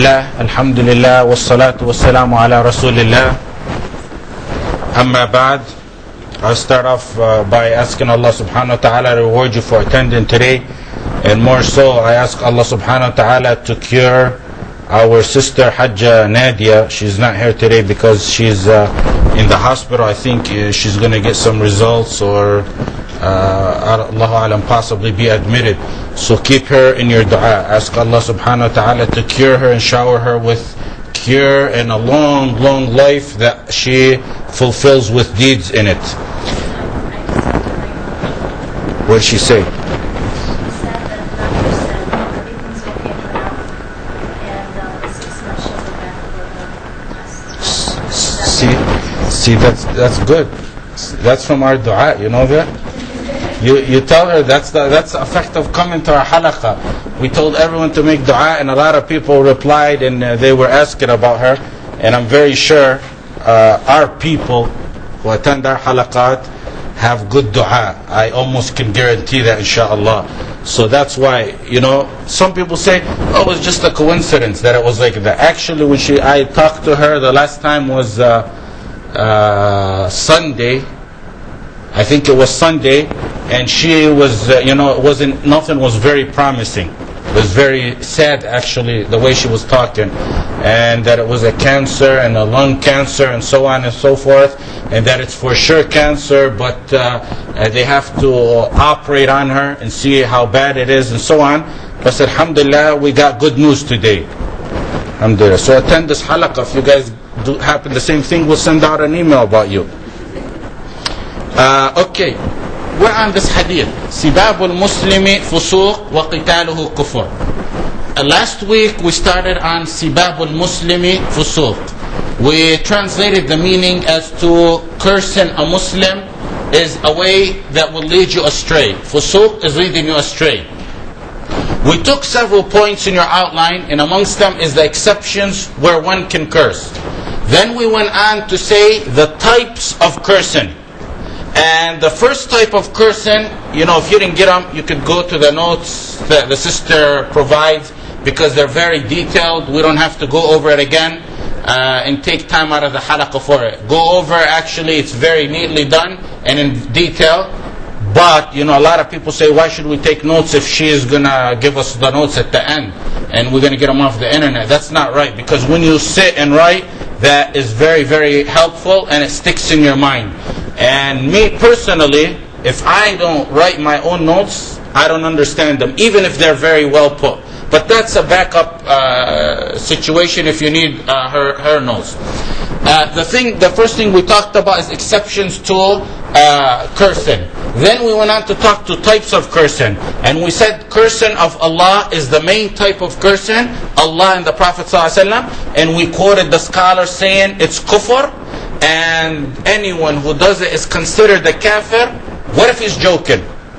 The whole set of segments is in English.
Alhamdulillah, wassalatu wassalamu ala rasulillah. Amma ba'd. I'll start off by asking Allah subhanahu wa ta'ala to reward you for attending today. And more so, I ask Allah subhanahu wa ta'ala to cure our sister Hajja Nadia. She's not here today because she's in the hospital. I think she's going to get some results or Allahu alam, possibly be admitted. So keep her in your dua. Ask Allah subhanahu wa ta'ala to cure her and shower her with cure and a long, long life that she fulfills with deeds in it. What did she say? See, that's good. That's from our dua. You know that? You tell her that's the effect of coming to our halaqah. We told everyone to make dua, and a lot of people replied, and they were asking about her. And I'm very sure our people who attend our halaqat have good dua. I almost can guarantee that, inshallah. So that's why, some people say, oh, it was just a coincidence that it was like that. Actually, when I talked to her the last time was Sunday. I think it was Sunday, and she was, nothing was very promising. It was very sad, actually, the way she was talking, and that it was a cancer and a lung cancer and so on and so forth, and that it's for sure cancer, but they have to operate on her and see how bad it is and so on. But alhamdulillah, we got good news today. Alhamdulillah. So attend this halaqah. If you guys do happen the same thing, we'll send out an email about you. Okay, we're on this hadith. Sibabul Muslimi fusuq wa qitaluhu kufur. Last week we started on Sibabul Muslimi fusuq. We translated the meaning as to cursing a Muslim is a way that will lead you astray. Fusuq is leading you astray. We took several points in your outline, and amongst them is the exceptions where one can curse. Then we went on to say the types of cursing. And the first type of cursing, if you didn't get them, you could go to the notes that the sister provides, because they're very detailed. We don't have to go over it again and take time out of the halaqah for it. Go over, actually, it's very neatly done and in detail. But, a lot of people say, why should we take notes if she is going to give us the notes at the end and we're going to get them off the internet? That's not right, because when you sit and write, that is very, very helpful and it sticks in your mind. And me personally, if I don't write my own notes, I don't understand them, even if they're very well put. But that's a backup situation if you need her notes. The first thing we talked about is exceptions to cursing. Then we went on to talk to types of cursing. And we said cursing of Allah is the main type of cursing, Allah and the Prophet ﷺ. And we quoted the scholar saying it's kufr. And anyone who does it is considered a kafir. What if he's joking?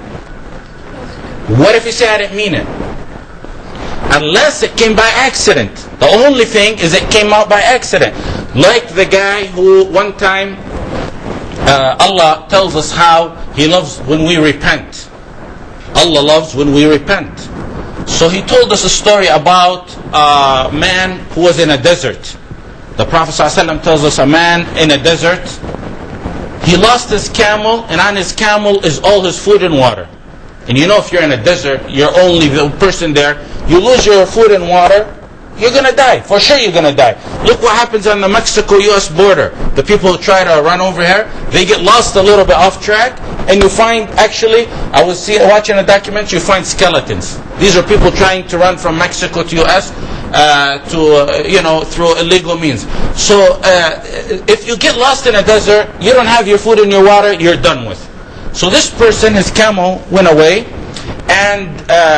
What if he said, I didn't mean it? Unless it came by accident. The only thing is it came out by accident. Like the guy who one time, Allah tells us how He loves when we repent. Allah loves when we repent. So He told us a story about a man who was in a desert. The Prophet ﷺ tells us a man in a desert, he lost his camel, and on his camel is all his food and water. And if you're in a desert, you're only the person there, you lose your food and water, you're going to die. For sure you're going to die. Look what happens on the Mexico-US border. The people who try to run over here, they get lost a little bit off track, and you find, actually, I was watching a documentary, you find skeletons. These are people trying to run from Mexico to US through illegal means. So if you get lost in a desert, you don't have your food and your water, you're done with. So this person, his camel went away, and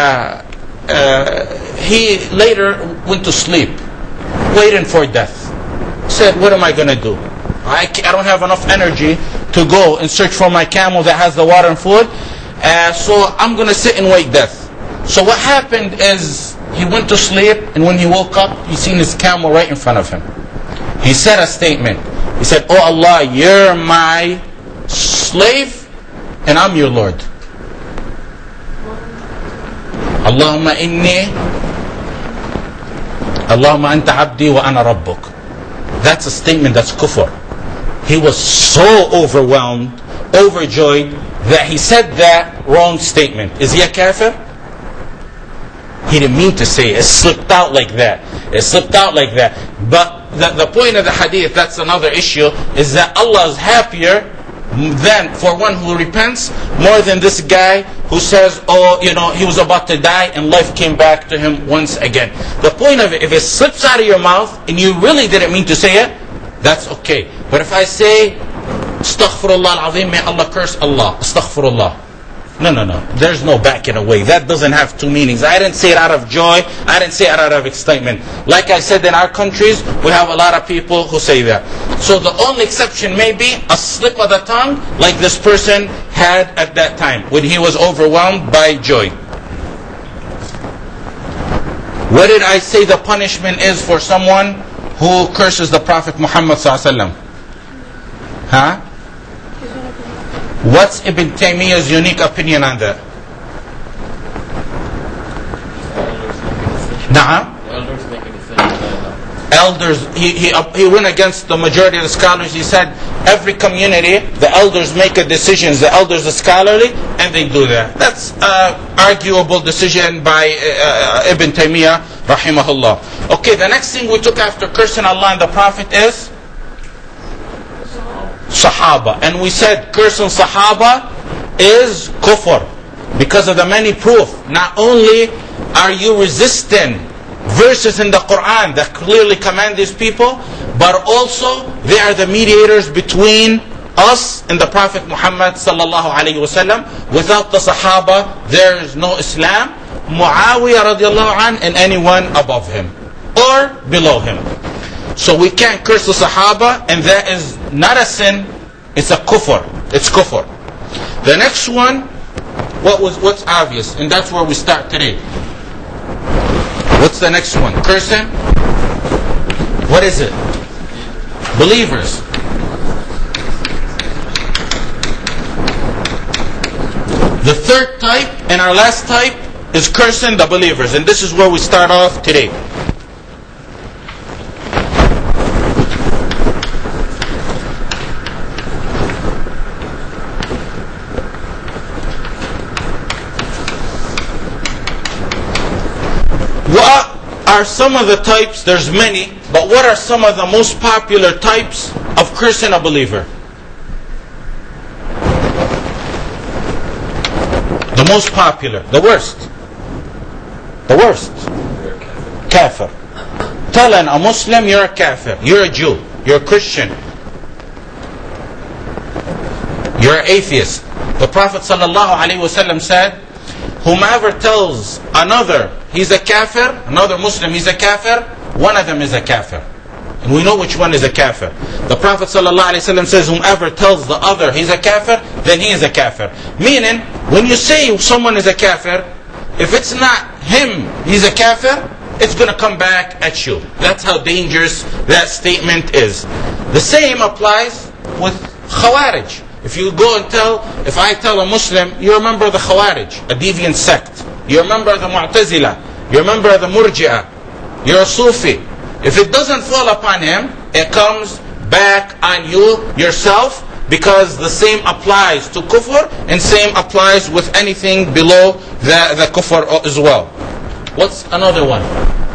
he later went to sleep, waiting for death. Said, what am I going to do? I don't have enough energy to go and search for my camel that has the water and food, so I'm going to sit and wait death. So what happened is, he went to sleep, and when he woke up, he seen his camel right in front of him. He said a statement. He said, oh Allah, you're my slave, and I'm your Lord. Allahumma inni Allahumma anta abdi wa ana rabbuk. That's a statement that's kufr. He was so overwhelmed, overjoyed, that he said that wrong statement. Is he a kafir? He didn't mean to say it. It slipped out like that. It slipped out like that. But the point of the hadith, that's another issue, is that Allah is happier than for one who repents more than this guy who says, oh, he was about to die and life came back to him once again. The point of it, if it slips out of your mouth and you really didn't mean to say it, that's okay. But if I say, Astaghfirullah al-Azim, may Allah curse Allah, Astaghfirullah. No. There's no backing away. That doesn't have two meanings. I didn't say it out of joy. I didn't say it out of excitement. Like I said, in our countries, we have a lot of people who say that. So the only exception may be a slip of the tongue, like this person had at that time, when he was overwhelmed by joy. What did I say the punishment is for someone who curses the Prophet Muhammad sallallahu alaihi wasallam? Huh? What's Ibn Taymiyyah's unique opinion on that? Elders, he went against the majority of the scholars. He said every community, the elders make a decision. The elders are scholarly, and they do that. That's an arguable decision by Ibn Taymiyyah, rahimahullah. Okay, the next thing we took after cursing Allah and the Prophet is Sahaba. And we said cursing Sahaba is kufr because of the many proof. Not only are you resisting verses in the Quran that clearly command these people, but also they are the mediators between us and the Prophet Muhammad sallallahu alaihi wasallam. Without the Sahaba, there is no Islam. Muawiyah radiallahu anh and anyone above him or below him. So we can't curse the Sahaba, and that is not a sin, it's a kufr. It's kufr. The next one, what's obvious, and that's where we start today. What's the next one? Cursing? What is it? Believers. The third type and our last type is cursing the believers, and this is where we start off today. What are some of the types? There's many, but what are some of the most popular types of cursing a believer? The most popular, the worst. The worst. Kafir. Telling a Muslim you're a kafir, you're a Jew, you're a Christian, you're an atheist. The Prophet ﷺ said, whomever tells another he's a kafir, another Muslim he's a kafir, one of them is a kafir. And we know which one is a kafir. The Prophet ﷺ says, whomever tells the other he's a kafir, then he is a kafir. Meaning, when you say someone is a kafir, if it's not him, he's a kafir, it's going to come back at you. That's how dangerous that statement is. The same applies with Khawarij. If I tell a Muslim, you're a member of the Khawarij, a deviant sect. You're a member of the Mu'tazila. You're a member of the Murji'ah. You're a Sufi. If it doesn't fall upon him, it comes back on you yourself, because the same applies to kufr and same applies with anything below the kufr as well. What's another one?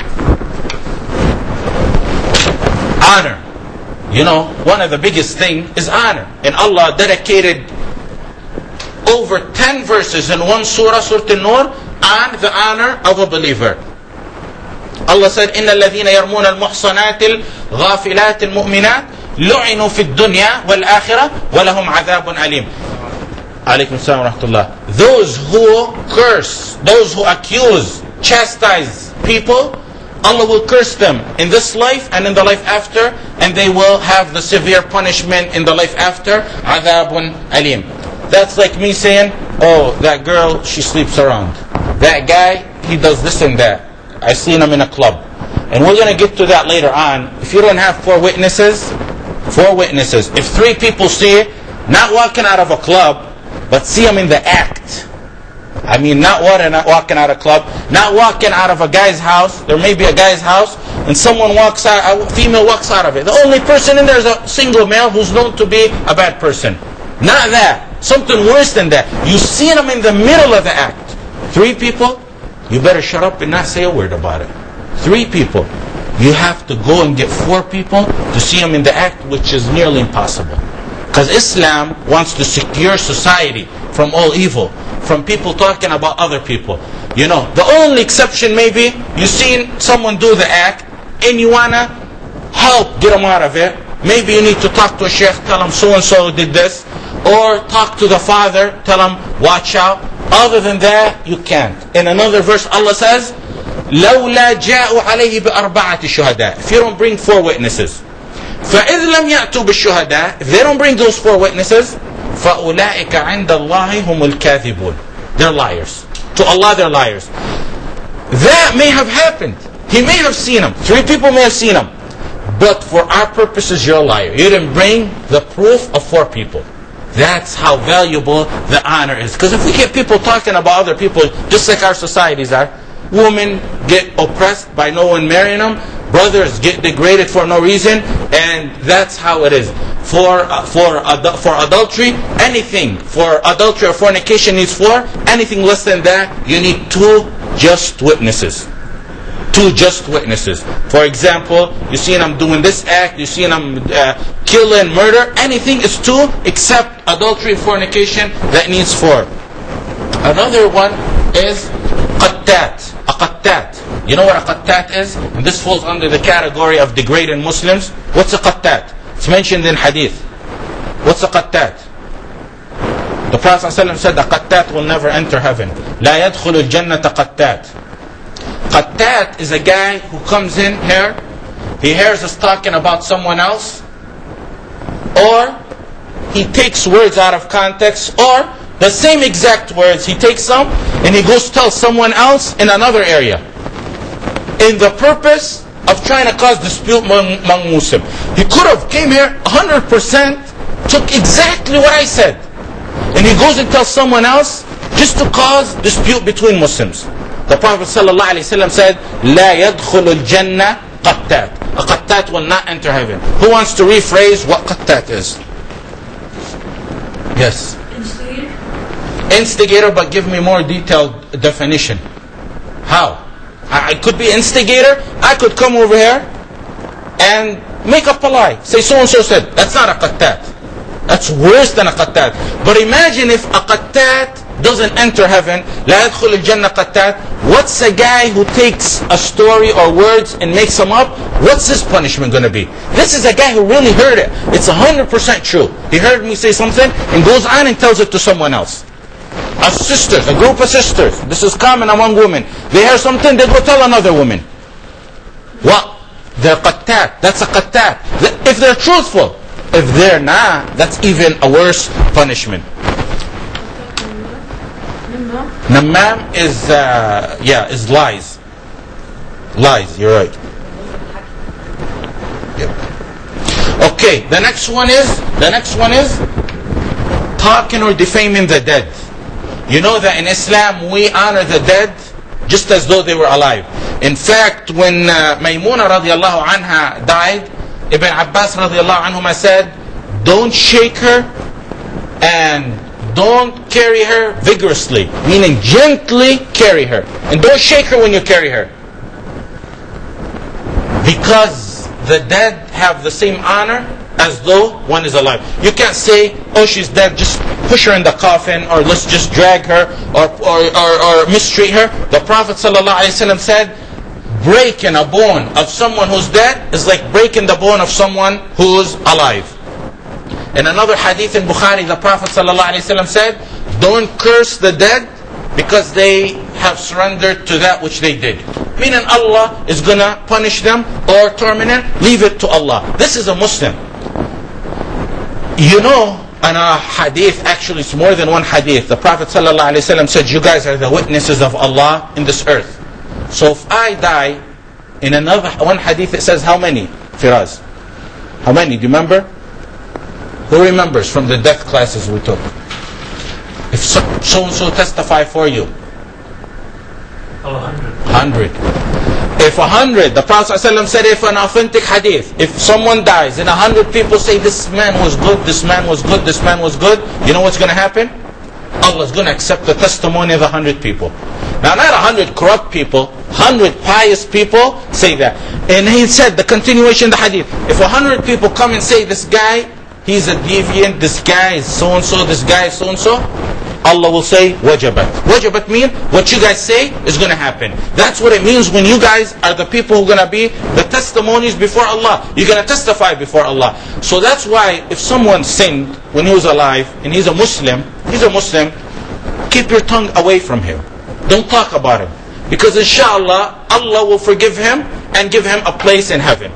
Honor. One of the biggest things is honor. And Allah dedicated over 10 verses in one surah, Surah An-Nur, on the honor of a believer. Allah said, إِنَّ الَّذِينَ يَرْمُونَ الْمُحْصَنَاتِ الْغَافِلَاتِ الْمُؤْمِنَاتِ لُعِنُوا فِي الدُّنْيَا وَالْآخِرَةِ وَلَهُمْ عَذَابٌ أَلِيمٌ. Alaykum salam wa rahmatullah. Those who curse, those who accuse, chastise people, Allah will curse them in this life and in the life after, and they will have the severe punishment in the life after. Adhabun alim. That's like me saying, oh, that girl, she sleeps around. That guy, he does this and that. I seen him in a club. And we're going to get to that later on. If you don't have four witnesses, if 3 people see it, not walking out of a club, but see him in the act. Not walking out of a club, not walking out of a guy's house. There may be a guy's house and someone walks out, a female walks out of it. The only person in there is a single male who's known to be a bad person. Not that. Something worse than that. You see them in the middle of the act. 3 people, you better shut up and not say a word about it. 3 people. You have to go and get 4 people to see them in the act, which is nearly impossible. Because Islam wants to secure society from all evil, from people talking about other people. You know, the only exception maybe, you've seen someone do the act, and you want to help get them out of it. Maybe you need to talk to a sheikh, tell him so-and-so did this. Or talk to the father, tell him, watch out. Other than that, you can't. In another verse, Allah says, لَوْلَا جَاءُوا عَلَيْهِ بِأَرْبَعَةِ شُهَدَاء. If you don't bring 4 witnesses. فَإِذْ لَمْ يَأْتُوا بِالشُّهَدَاء. If they don't bring those 4 witnesses, فَأُولَٰئِكَ عِنْدَ اللَّهِ هُمُ الْكَاذِبُونَ. They're liars. To Allah, they're liars. That may have happened. He may have seen them. 3 people may have seen them. But for our purposes, you're a liar. You didn't bring the proof of 4 people. That's how valuable the honor is. Because if we get people talking about other people, just like our societies are, women get oppressed by no one marrying them, brothers get degraded for no reason, and that's how it is. For adultery, anything for adultery or fornication needs 4. Anything less than that, you need 2 just witnesses. 2 just witnesses. For example, you see them doing this act, you see them killing, murder, anything is 2 except adultery, fornication, that needs 4. Another one is qattat. A qattat. You know what a qattat is? And this falls under the category of degrading Muslims. What's a qattat? It's mentioned in hadith. What's a qattat? The Prophet ﷺ said a qattat will never enter heaven. لا يدخل الجنة قتات. Qattat is a guy who comes in here, he hears us talking about someone else, or he takes words out of context, or the same exact words, he takes them and he goes tell someone else in another area, in the purpose of trying to cause dispute among Muslims. He could have came here 100%, took exactly what I said, and he goes and tells someone else just to cause dispute between Muslims. The Prophet ﷺ said, لا يدخل الجنة قتات. A qattat will not enter heaven. Who wants to rephrase what qattat is? Yes. Instigator? Instigator, but give me more detailed definition. How? I could be instigator. I could come over here and make up a lie. Say so-and-so said. That's not a qattat. That's worse than a qattat. But imagine if a qattat doesn't enter heaven. لا يدخل الجنة قتات. What's a guy who takes a story or words and makes them up? What's his punishment going to be? This is a guy who really heard it. It's 100% true. He heard me say something and goes on and tells it to someone else. A sisters, a group of sisters. This is common among women. They hear something, they go tell another woman. What? They're qattat. That's a qattat. If they're truthful. If they're not, that's even a worse punishment. Namam is is lies. Lies, you're right. Yep. Okay, the next one is talking or defaming the dead. You know that in Islam we honor the dead just as though they were alive. In fact, when Maymuna radiallahu anha died, Ibn Abbas radiallahu anhuma said, don't shake her and don't carry her vigorously, meaning gently carry her. And don't shake her when you carry her. Because the dead have the same honor as though one is alive. You can't say, oh, she's dead, just push her in the coffin, or let's just drag her, or mistreat her. The Prophet ﷺ said, breaking a bone of someone who's dead is like breaking the bone of someone who's alive. In another hadith in Bukhari, the Prophet ﷺ said, don't curse the dead because they have surrendered to that which they did. Meaning Allah is going to punish them or torment them. Leave it to Allah. This is a Muslim. You know, in a hadith, actually it's more than one hadith, the Prophet ﷺ said, you guys are the witnesses of Allah in this earth. So if I die, in another one hadith it says how many? Firaz. How many? Do you remember? Who remembers from the death classes we took? If so-and-so testify for you. 100. If 100, the Prophet ﷺ said, if an authentic hadith, if someone dies and 100 people say this man was good, this man was good, this man was good, you know what's going to happen? Allah is going to accept the testimony of 100 people. Now not 100 corrupt people, 100 pious people say that. And he said, the continuation of the hadith, if 100 people come and say this guy, he's a deviant, this guy is so-and-so, this guy is so-and-so, Allah will say, wajabat. Wajabat means what you guys say is going to happen. That's what it means when you guys are the people who are going to be the testimonies before Allah. You're going to testify before Allah. So that's why if someone sinned when he was alive and he's a Muslim, keep your tongue away from him. Don't talk about him. Because inshallah, Allah will forgive him and give him a place in heaven.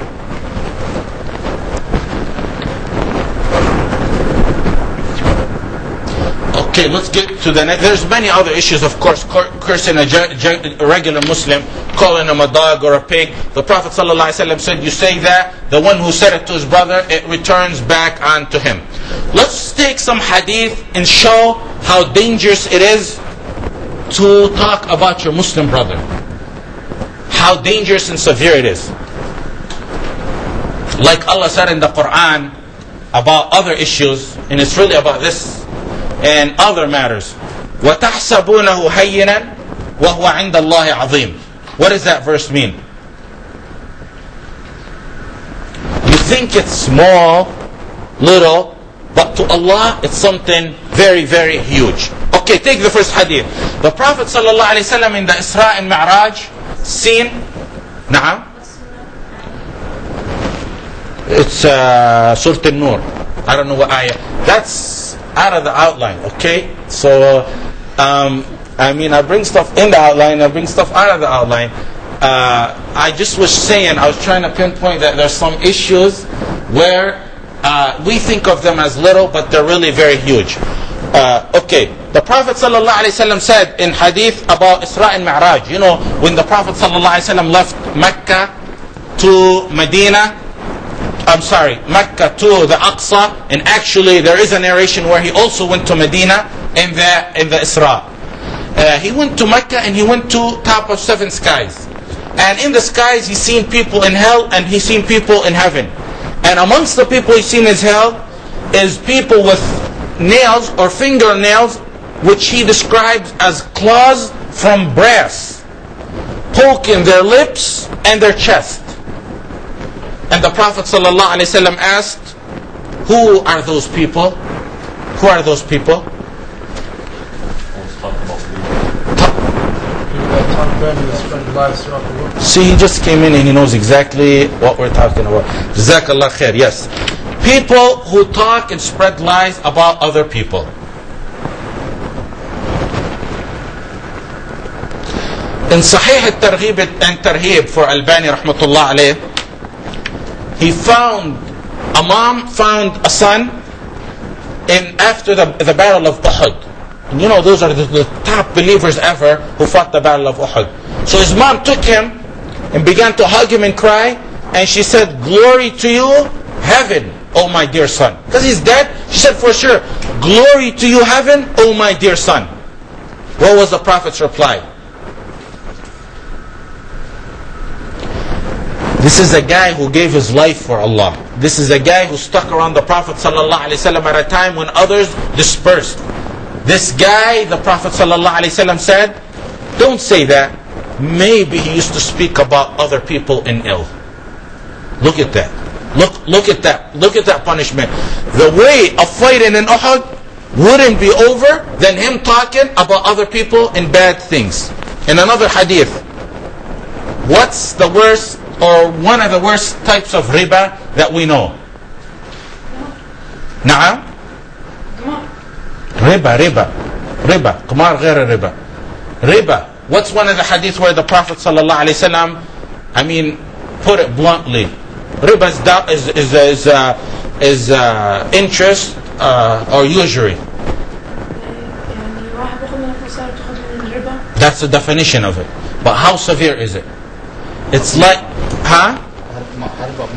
Okay, let's get to the next. There's many other issues, of course. Cursing a regular Muslim, calling him a dog or a pig. The Prophet ﷺ said, you say that, the one who said it to his brother, it returns back onto him. Let's take some hadith and show how dangerous it is to talk about your Muslim brother. How dangerous and severe it is. Like Allah said in the Quran about other issues, and it's really about this and other matters. وَتَحْسَبُونَهُ هَيِّنًا وَهُوَ عِنْدَ اللَّهِ عَظِيمٌ. What does that verse mean? You think it's small, little, but to Allah it's something very, very huge. Okay, take the first hadith. The Prophet ﷺ in the Isra and Mi'raj seen, na'am? It's Surah An-Nur. I don't know what ayah. That's out of the outline, okay? So, I bring stuff in the outline, I bring stuff out of the outline. I just was saying, I was trying to pinpoint that there's some issues where we think of them as little, but they're really very huge. Okay, the Prophet ﷺ said in hadith about Isra and Mi'raj, you know, when the Prophet ﷺ left Mecca to Medina, Mecca to the Aqsa, and actually there is a narration where he also went to Medina in the Isra. He went to Mecca and he went to top of 7 skies. And in the skies he's seen people in hell and he's seen people in heaven. And amongst the people he's seen in hell is people with nails or fingernails which he describes as claws from brass, poking their lips and their chest. And the Prophet ﷺ asked, who are those people? Who are those people? See, he just came in and he knows exactly what we're talking about. Jazakallah khair. Yes. People who talk and spread lies about other people. In Sahih al-Targhib and Tarhib for Albani rahmatullah alayh, he found, a mom found a son after the battle of Uhud. And you know, those are the top believers ever who fought the battle of Uhud. So his mom took him and began to hug him and cry. And she said, glory to you, heaven, oh my dear son. Because he's dead. She said, for sure, glory to you, heaven, oh my dear son. What was the Prophet's reply? This is a guy who gave his life for Allah. This is a guy who stuck around the Prophet ﷺ at a time when others dispersed. This guy, the Prophet ﷺ said, don't say that. Maybe he used to speak about other people in ill. Look at that. Look at that. Look at that punishment. The way of fighting in Uhud wouldn't be over than him talking about other people in bad things. In another hadith, what's the worst or one of the worst types of riba that we know? Na'am? Riba. Qamar ghair riba. Riba. What's one of the hadith where the Prophet ﷺ, put it bluntly, riba is interest or usury. That's the definition of it. But how severe is it? It's like,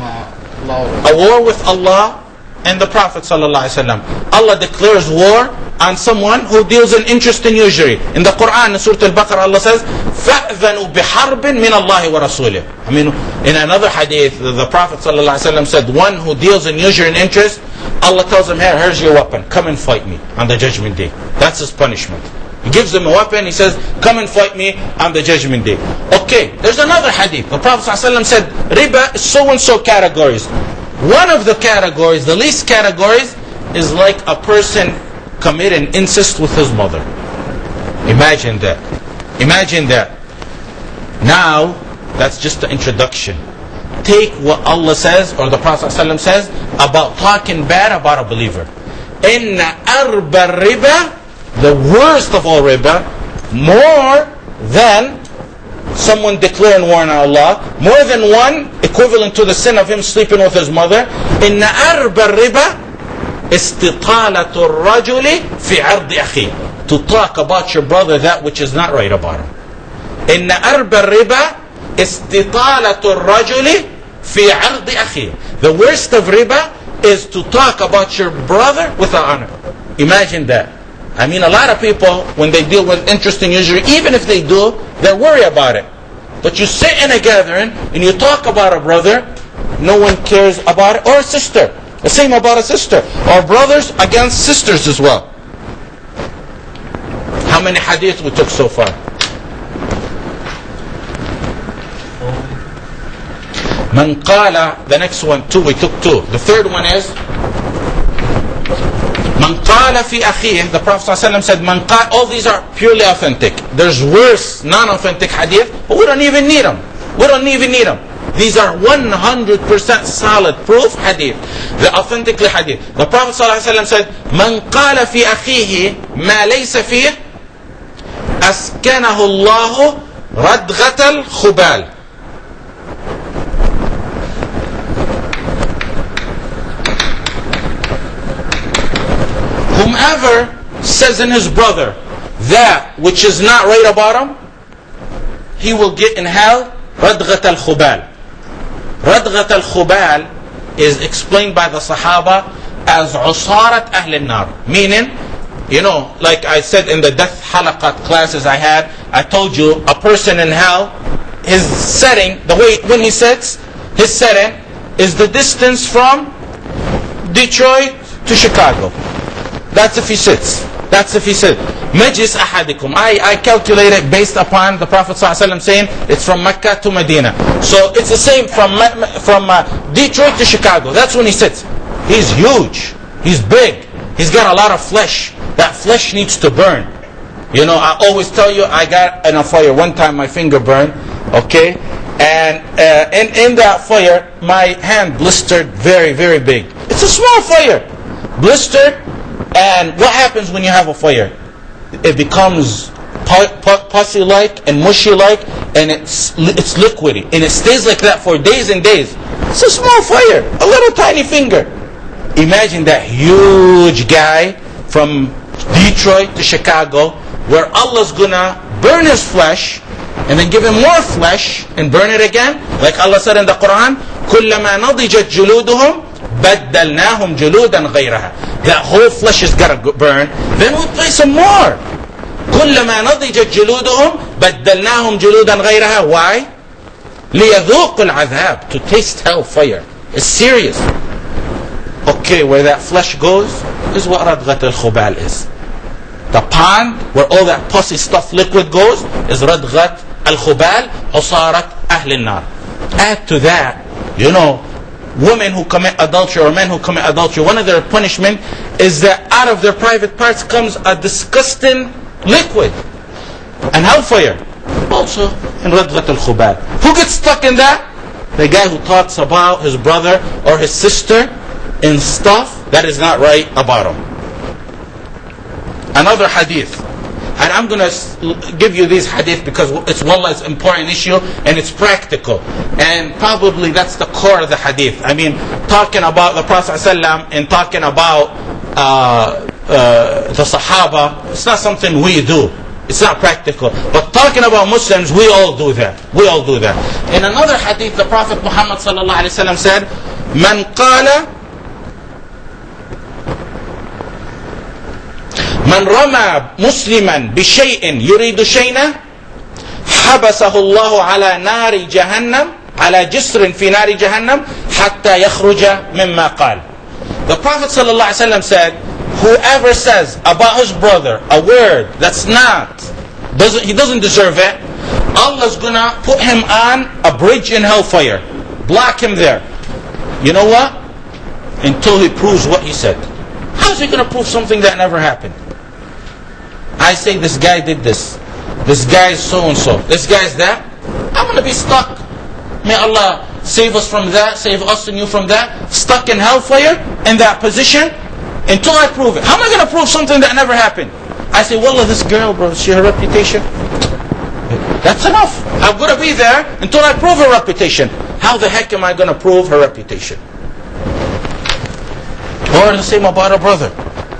a war with Allah and the Prophet ﷺ. Allah declares war on someone who deals in interest and usury. In the Quran, in Surah Al-Baqarah, Allah says, فَأْذَنُوا بِحَرْبٍ مِّنَ اللَّهِ وَرَسُولِهِ. I mean, in another hadith, the Prophet ﷺ said, one who deals in usury and interest, Allah tells him, here's your weapon. Come and fight me on the judgment day. That's his punishment. He gives him a weapon. He says, come and fight me on the judgment day. Okay, there's another hadith. The Prophet ﷺ said, riba is so-and-so categories. One of the categories, the least categories, is like a person committing incest with his mother. Imagine that. Imagine that. Now, that's just the introduction. Take what Allah says, or the Prophet ﷺ says, about talking bad about a believer. Inna arba riba, the worst of all riba, more than someone declaring war on Allah, more than one, equivalent to the sin of him sleeping with his mother. Inna arba riba, استطالة الرجل في عرض أخيه. To talk about your brother that which is not right about him. إن أرب الربا استطالة الرجل في عرض أخيه. The worst of riba is to talk about your brother without honor. Imagine that. I mean, a lot of people, when they deal with interest and usury, even if they do, they worry about it. But you sit in a gathering and you talk about a brother, no one cares about it, or a sister. The same about a sister, or brothers against sisters as well. How many hadith we took so far? Man qala, the next one, 2, we took 2. The third one is Man qala fi akhih. The Prophet ﷺ said, Man qala, all these are purely authentic. There's worse non-authentic hadith, but we don't even need them. We don't even need them. These are 100% solid proof hadith. The authentically hadith. The Prophet ﷺ said, Man qala fi akhihi ma laysa fih, askanahu Allahu radghat al-khubal. Whomever says in his brother that which is not right about him, he will get in hell radghat al-khubal. Radghat al-khubal is explained by the Sahaba as usarat ahl al-nar. Meaning, you know, like I said in the death halaqat classes I had, I told you a person in hell, his setting, the way when he sits, his setting is the distance from Detroit to Chicago. That's if he sits. That's if he sits. Majlis ahadikum. I calculate it based upon the Prophet ﷺ saying it's from Mecca to Medina. So it's the same from Detroit to Chicago. That's when he sits. He's huge. He's big. He's got a lot of flesh. That flesh needs to burn. You know, I always tell you, I got in a fire. One time my finger burned. Okay? And in that fire, my hand blistered very, very big. It's a small fire. Blistered. And what happens when you have a fire? It becomes pussy-like and mushy-like, and it's liquidy. And it stays like that for days and days. It's a small fire. A little tiny finger. Imagine that huge guy from Detroit to Chicago, where Allah's gonna burn his flesh, and then give him more flesh, and burn it again. Like Allah said in the Quran, كُلَّمَا نَضِجَتْ جُلُودُهُمْ بَدَّلْنَاهُمْ جُلُودًا غَيْرَهَا. That whole flesh is got to burn. Then we place some more. كُلَّمَا نَضِجَتْ جُلُودُهُمْ بَدَّلْنَاهُمْ جُلُودًا غَيْرَهَا. Why? لِيَذُوقُ الْعَذَابِ. To taste hellfire. It's serious. Okay, where that flesh goes is what radghat al-khubal is. The pond where all that pussy stuff liquid goes is radghat al-khubal, usarat ahl al-nar. Add to that, you know, women who commit adultery or men who commit adultery, one of their punishment is that out of their private parts comes a disgusting liquid. And hellfire. Also in radghat al-khubal. Who gets stuck in that? The guy who talks about his brother or his sister in stuff that is not right about him. Another hadith. And I'm going to give you these hadith because it's an important issue and it's practical. And probably that's the core of the hadith. I mean, talking about the Prophet ﷺ and talking about the Sahaba, it's not something we do. It's not practical. But talking about Muslims, we all do that. We all do that. In another hadith, the Prophet Muhammad ﷺ said, من رمى مسلما بشيء يريد شيئا حبسه الله على نار جهنم على جسر في نار جهنم حتى يخرج مما قال. The Prophet ﷺ said, whoever says about his brother a word that's he doesn't deserve it, Allah's gonna put him on a bridge in hellfire, block him there. You know what? Until he proves what he said. How's he gonna prove something that never happened? I say this guy did this, this guy is so and so, this guy is that. I'm gonna be stuck. May Allah save us from that, save us and you from that, stuck in hellfire in that position until I prove it. How am I going to prove something that never happened? I say, wallah, this girl, bro, she her reputation. That's enough. I'm going to be there until I prove her reputation. How the heck am I going to prove her reputation? Or the same about a brother.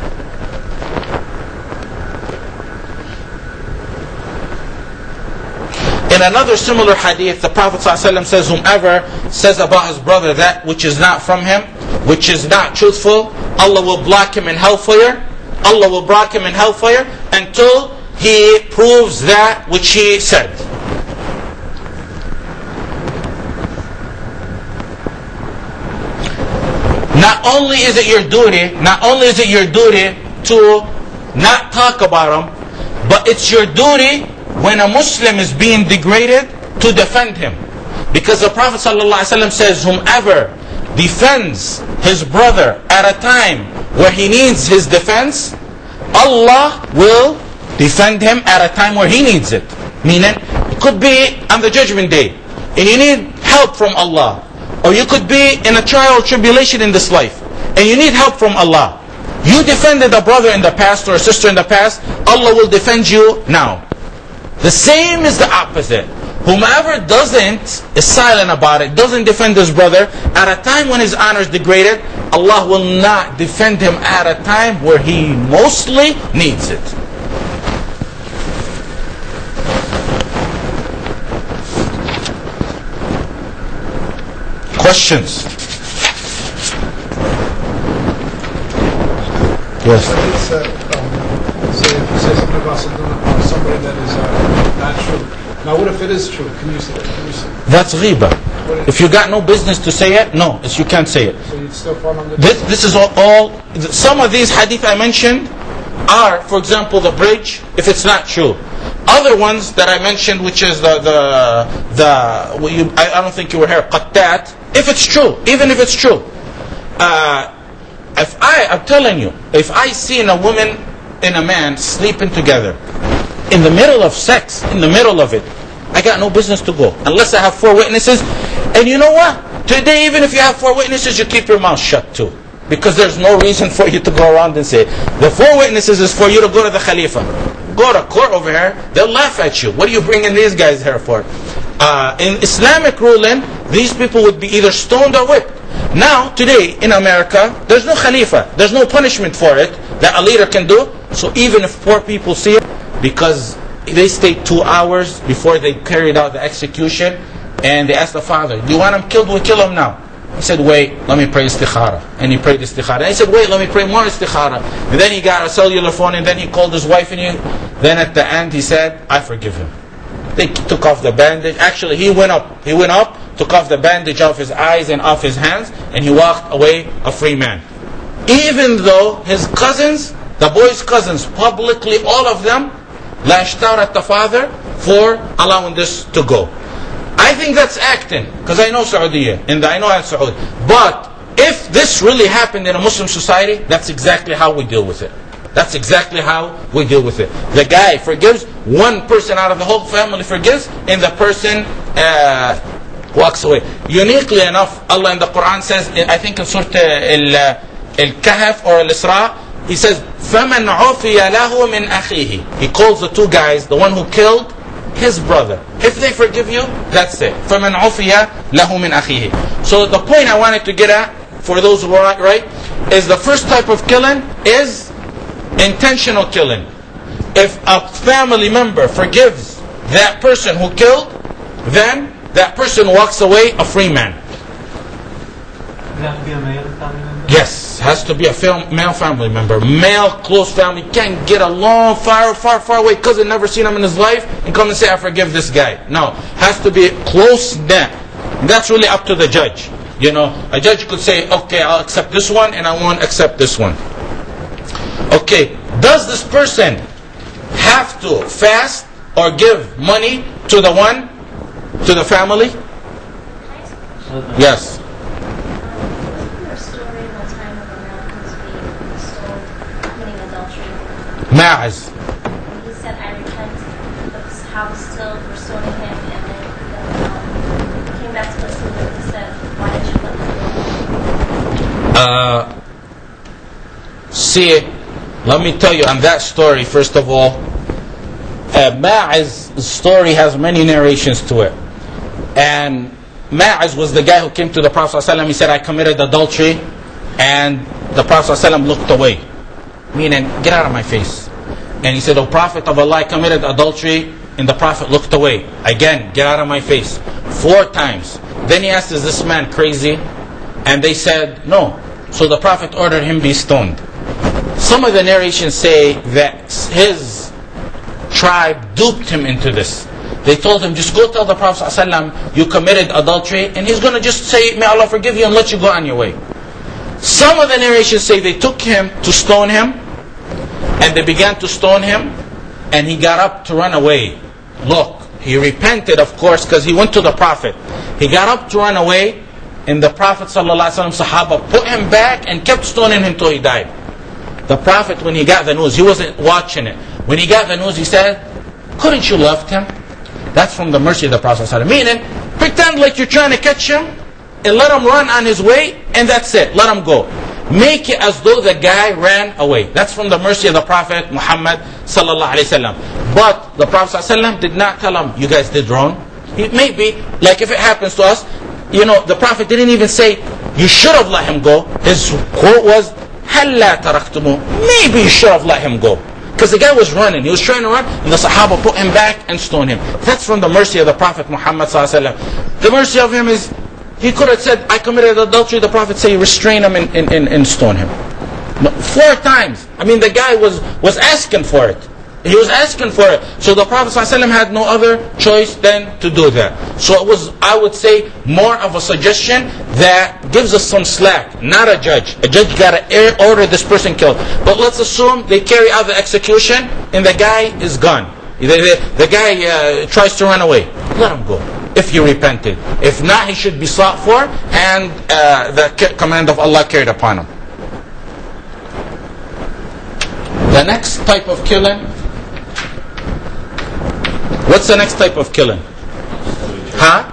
In another similar hadith, the Prophet ﷺ says, whomever says about his brother that which is not from him, which is not truthful, Allah will block him in hellfire. Allah will block him in hellfire until he proves that which he said. Not only is it your duty to not talk about him, but it's your duty when a Muslim is being degraded to defend him. Because the Prophet ﷺ says, whomever defends his brother at a time where he needs his defense, Allah will defend him at a time where he needs it. Meaning, it could be on the judgment day, and you need help from Allah. Or you could be in a trial or tribulation in this life, and you need help from Allah. You defended a brother in the past or a sister in the past, Allah will defend you now. The same is the opposite. Whomever is silent about it, doesn't defend his brother, at a time when his honor is degraded, Allah will not defend him at a time where he mostly needs it. Questions? Yes. Say something about somebody that is not true. Now, what if it is true? Can you say that? That's ghibah. If you got no business to say it, no, you can't say it. So you'd still fall under this is all. Some of these hadith I mentioned are, for example, the bridge. If it's not true, other ones that I mentioned, which is I don't think you were here. Qattat. If it's true, even if it's true, I'm telling you, if I see a woman and a man sleeping together in the middle of sex, in the middle of it, I got no business to go unless I have 4 witnesses. And you know what? Today, even if you have 4 witnesses, you keep your mouth shut too, because there's no reason for you to go around and say the 4 witnesses is for you to go to the Khalifa. Go to court over here, they'll laugh at you. What are you bringing these guys here for? In Islamic ruling, these people would be either stoned or whipped. Now, today in America, there's no Khalifa, there's no punishment for it that a leader can do. So even if 4 people see it, because they stayed 2 hours before they carried out the execution, and they asked the father, do you want him killed? We'll kill him now. He said, wait, let me pray istikhara. And he prayed istikhara. And he said, wait, let me pray more istikhara. And then he got a cellular phone, and then he called his wife, and then at the end he said, I forgive him. They took off the bandage. Actually, he went up, took off the bandage off his eyes and off his hands, and he walked away a free man. Even though his cousins, the boy's cousins, publicly, all of them, lashed out at the father for allowing this to go. I think that's acting, because I know Saudi, and I know Saudi. But if this really happened in a Muslim society, that's exactly how we deal with it. That's exactly how we deal with it. The guy forgives, one person out of the whole family forgives, and the person walks away. Uniquely enough, Allah in the Quran says, I think in Surah Al-Kahf or Al-Isra, He says, فَمَنْ عُفِيَ لَهُ مِنْ أَخِيهِ. He calls the 2 guys, the one who killed his brother. If they forgive you, that's it. فَمَنْ عُفِيَ لَهُ مِنْ أَخِيهِ. So the point I wanted to get at, for those who are right, is the first type of killing is intentional killing. If a family member forgives that person who killed, then that person walks away a free man. Does it have to be a male family member? Yes, has to be a male family member. Male, close family. Can't get along, far away cousin, never seen him in his life, and come and say, I forgive this guy. No, has to be close knit. That's really up to the judge. You know, a judge could say, okay, I'll accept this one, and I won't accept this one. Okay, does this person have to fast or give money to the one, to the family? Yes. Ma'az. He said, I repent. The house still restoring him, and then came back to listen to what he said. Why did you let him go? See, let me tell you on that story, first of all, Ma'az's story has many narrations to it. And Ma'az was the guy who came to the Prophet ﷺ. He said, I committed adultery. And the Prophet ﷺ looked away. Meaning, get out of my face. And he said, O Prophet of Allah, I committed adultery. And the Prophet looked away. Again, get out of my face. 4 times. Then he asked, is this man crazy? And they said, no. So the Prophet ordered him be stoned. Some of the narrations say that his tribe duped him into this. They told him, just go tell the Prophet ﷺ you committed adultery, and he's going to just say, may Allah forgive you, and let you go on your way. Some of the narrations say they took him to stone him, and they began to stone him, and he got up to run away. Look, he repented, of course, because he went to the Prophet. He got up to run away, and the Prophet ﷺ Sahaba put him back and kept stoning him till he died. The Prophet, when he got the news, he wasn't watching it. When he got the news, he said, couldn't you left him? That's from the mercy of the Prophet ﷺ. Meaning, pretend like you're trying to catch him, and let him run on his way, and that's it. Let him go. Make it as though the guy ran away. That's from the mercy of the Prophet Muhammad sallallahu alaihi wasallam. But the Prophet sallallahu alaihi wasallam did not tell him, you guys did wrong. Maybe, like if it happens to us, you know, the Prophet didn't even say, you should have let him go. His quote was, هَلَّا تَرَكْتُمُهُ. Maybe you should have let him go. Because the guy was running. He was trying to run, and the Sahaba put him back and stoned him. That's from the mercy of the Prophet Muhammad sallallahu alaihi wasallam. The mercy of him is, he could have said, I committed adultery. The Prophet said, restrain him and stone him. No, 4 times. I mean, the guy was asking for it. He was asking for it. So the Prophet ﷺ had no other choice than to do that. So it was, I would say, more of a suggestion that gives us some slack. Not a judge. A judge got to order this person killed. But let's assume they carry out the execution and the guy is gone. The guy tries to run away. Let him go. If he repented. If not, he should be sought for, and the command of Allah carried upon him. The next type of killing. What's the next type of killing? Huh?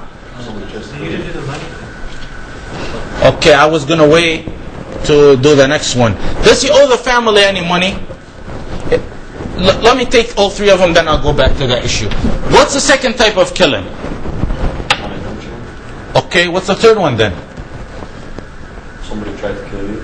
Okay, I was going to wait to do the next one. Does he owe the family any money? Let me take all 3 of them, then I'll go back to that issue. What's the second type of killing? Okay, what's the third one then? Somebody tried to kill you.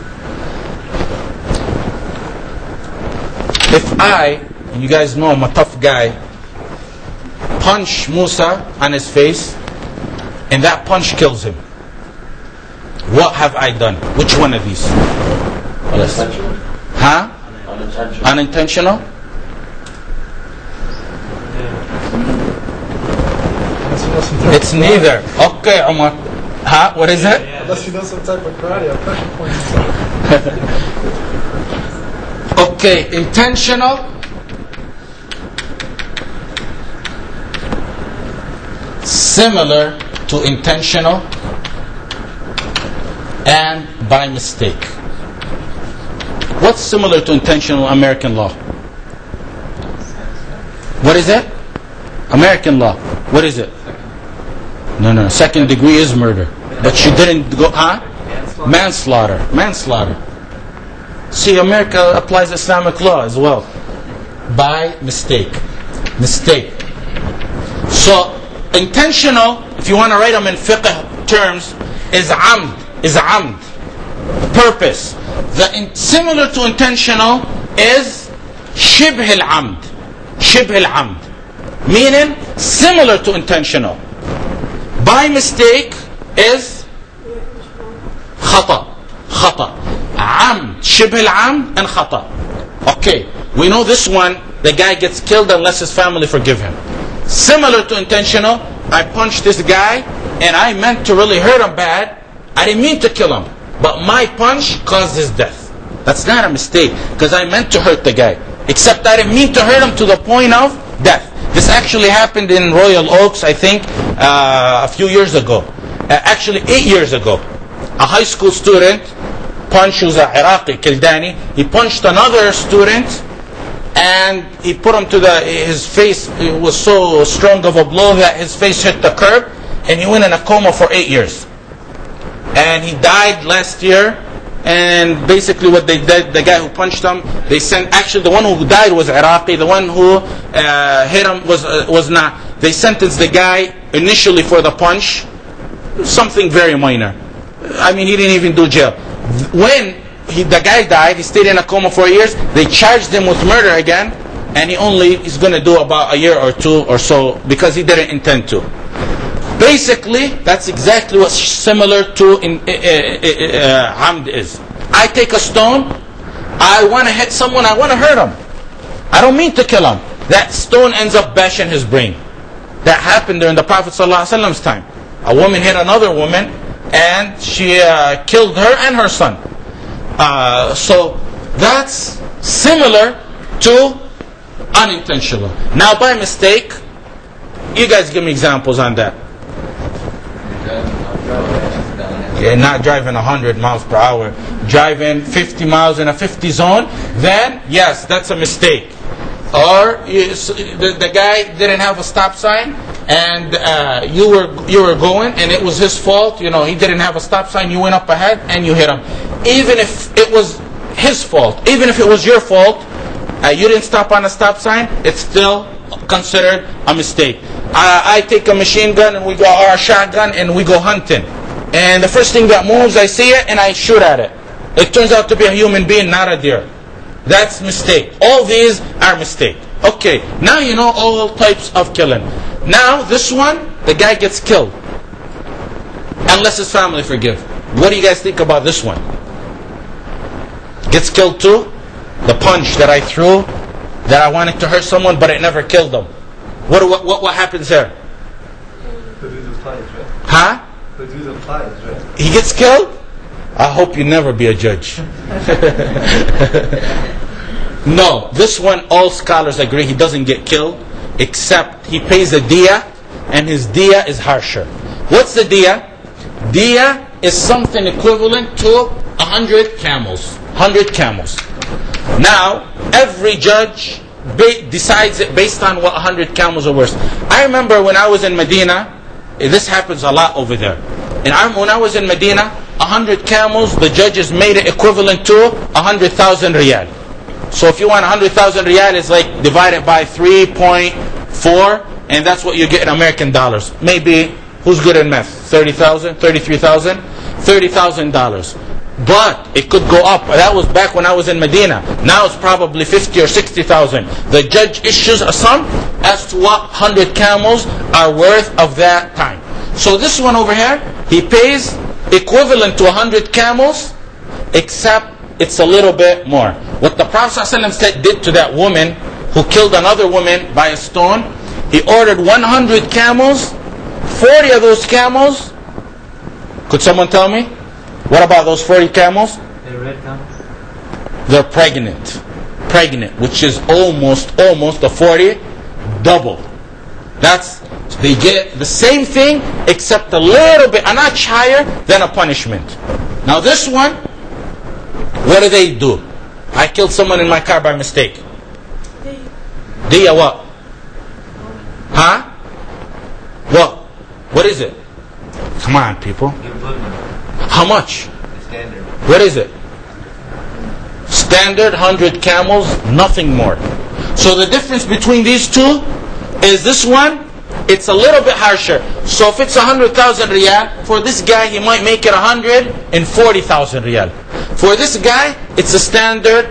If you guys know I'm a tough guy, punch Musa on his face, and that punch kills him, what have I done? Which one of these? Unintentional. Huh? Unintentional. Unintentional? It's neither. Okay, Umar. Huh? What is it? Unless he does some type of karate, I'll pressure point himself. Okay, intentional. Similar to intentional. And by mistake. What's similar to intentional American law? What is it? American law. What is it? No. Second degree is murder. But she didn't go, huh? Manslaughter. Manslaughter. See, America applies Islamic law as well. By mistake. Mistake. So, intentional, if you want to write them in fiqh terms, is amd. Is amd. Purpose. Similar to intentional is shibh al-amd. Shibh al-amd. Meaning, similar to intentional. By mistake is khata. khata. Amd, shibh al-amd, and khata. Okay, we know this one, the guy gets killed unless his family forgive him. Similar to intentional, I punched this guy and I meant to really hurt him bad. I didn't mean to kill him, but my punch caused his death. That's not a mistake, because I meant to hurt the guy. Except I didn't mean to hurt him to the point of death. This actually happened in Royal Oaks, I think, a few years ago. Actually, 8 years ago. A high school student punched, who's an Iraqi, Kildani. He punched another student, and he put him to his face. It was so strong of a blow that his face hit the curb, and he went in a coma for 8 years. And he died last year. And basically what they did, the guy who punched him, they sent, actually the one who died was Iraqi, the one who hit him was not. They sentenced the guy initially for the punch, something very minor. I mean, he didn't even do jail. When the guy died, he stayed in a coma for years, they charged him with murder again, and he's going to do about a year or two or so, because he didn't intend to. Basically, that's exactly what's similar to Amd is. I take a stone, I want to hit someone, I want to hurt him. I don't mean to kill him. That stone ends up bashing his brain. That happened during the Prophet ﷺ's time. A woman hit another woman, and she killed her and her son. So that's similar to unintentional. Now by mistake, you guys give me examples on that. Yeah, not driving 100 miles per hour, driving 50 miles in a 50 zone, then yes, that's a mistake. Or the guy didn't have a stop sign, and you were going, and it was his fault. You know, he didn't have a stop sign. You went up ahead and you hit him. Even if it was his fault, even if it was your fault, you didn't stop on a stop sign, it's still considered a mistake. I take a machine gun and or a shotgun and we go hunting. And the first thing that moves, I see it and I shoot at it. It turns out to be a human being, not a deer. That's mistake. All these are mistake. Okay, now you know all types of killing. Now this one, the guy gets killed, unless his family forgive. What do you guys think about this one? Gets killed too? The punch that I threw, that I wanted to hurt someone, but it never killed them. What happens there? Huh? He gets killed? I hope you never be a judge. No, this one all scholars agree he doesn't get killed, except he pays a diya, and his diya is harsher. What's the diya? Diya is something equivalent to 100 camels. 100 camels. Now, every judge decides it based on what 100 camels are worth. I remember when I was in Medina, this happens a lot over there. And when I was in Medina, 100 camels, the judges made it equivalent to 100,000 riyal. So if you want 100,000 riyal, it's like divided by 3.4, and that's what you get in American dollars. Maybe, who's good in math? 30,000, 33,000, $30,000. But it could go up. That was back when I was in Medina. Now it's probably 50 or 60,000. The judge issues a sum as to what 100 camels are worth of that time. So this one over here, he pays equivalent to 100 camels, except it's a little bit more. What the Prophet ﷺ did to that woman who killed another woman by a stone, he ordered 100 camels, 40 of those camels. Could someone tell me? What about those 40 camels? They're red camels? They're pregnant. Pregnant, which is almost a 40 double. They get the same thing, except a little bit, a notch higher than a punishment. Now this one, what do? I killed someone in my car by mistake. Diya what? Huh? What? What is it? Come on, people. How much? Standard. What is it? Standard, 100 camels, nothing more. So the difference between these two is this one, it's a little bit harsher. So if it's 100,000 riyal, for this guy he might make it 140,000 riyal. For this guy, it's a standard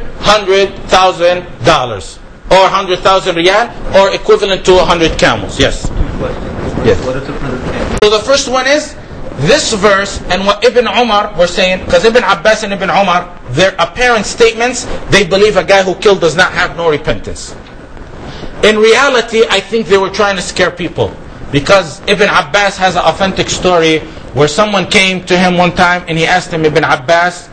$100,000 or 100,000 riyal, or equivalent to 100 camels. Yes. Two questions. Yes. What is the present camel? So the first one is this verse and what Ibn Umar were saying, because Ibn Abbas and Ibn Umar, their apparent statements, they believe a guy who killed does not have no repentance. In reality, I think they were trying to scare people, because Ibn Abbas has an authentic story where someone came to him one time and he asked him, Ibn Abbas,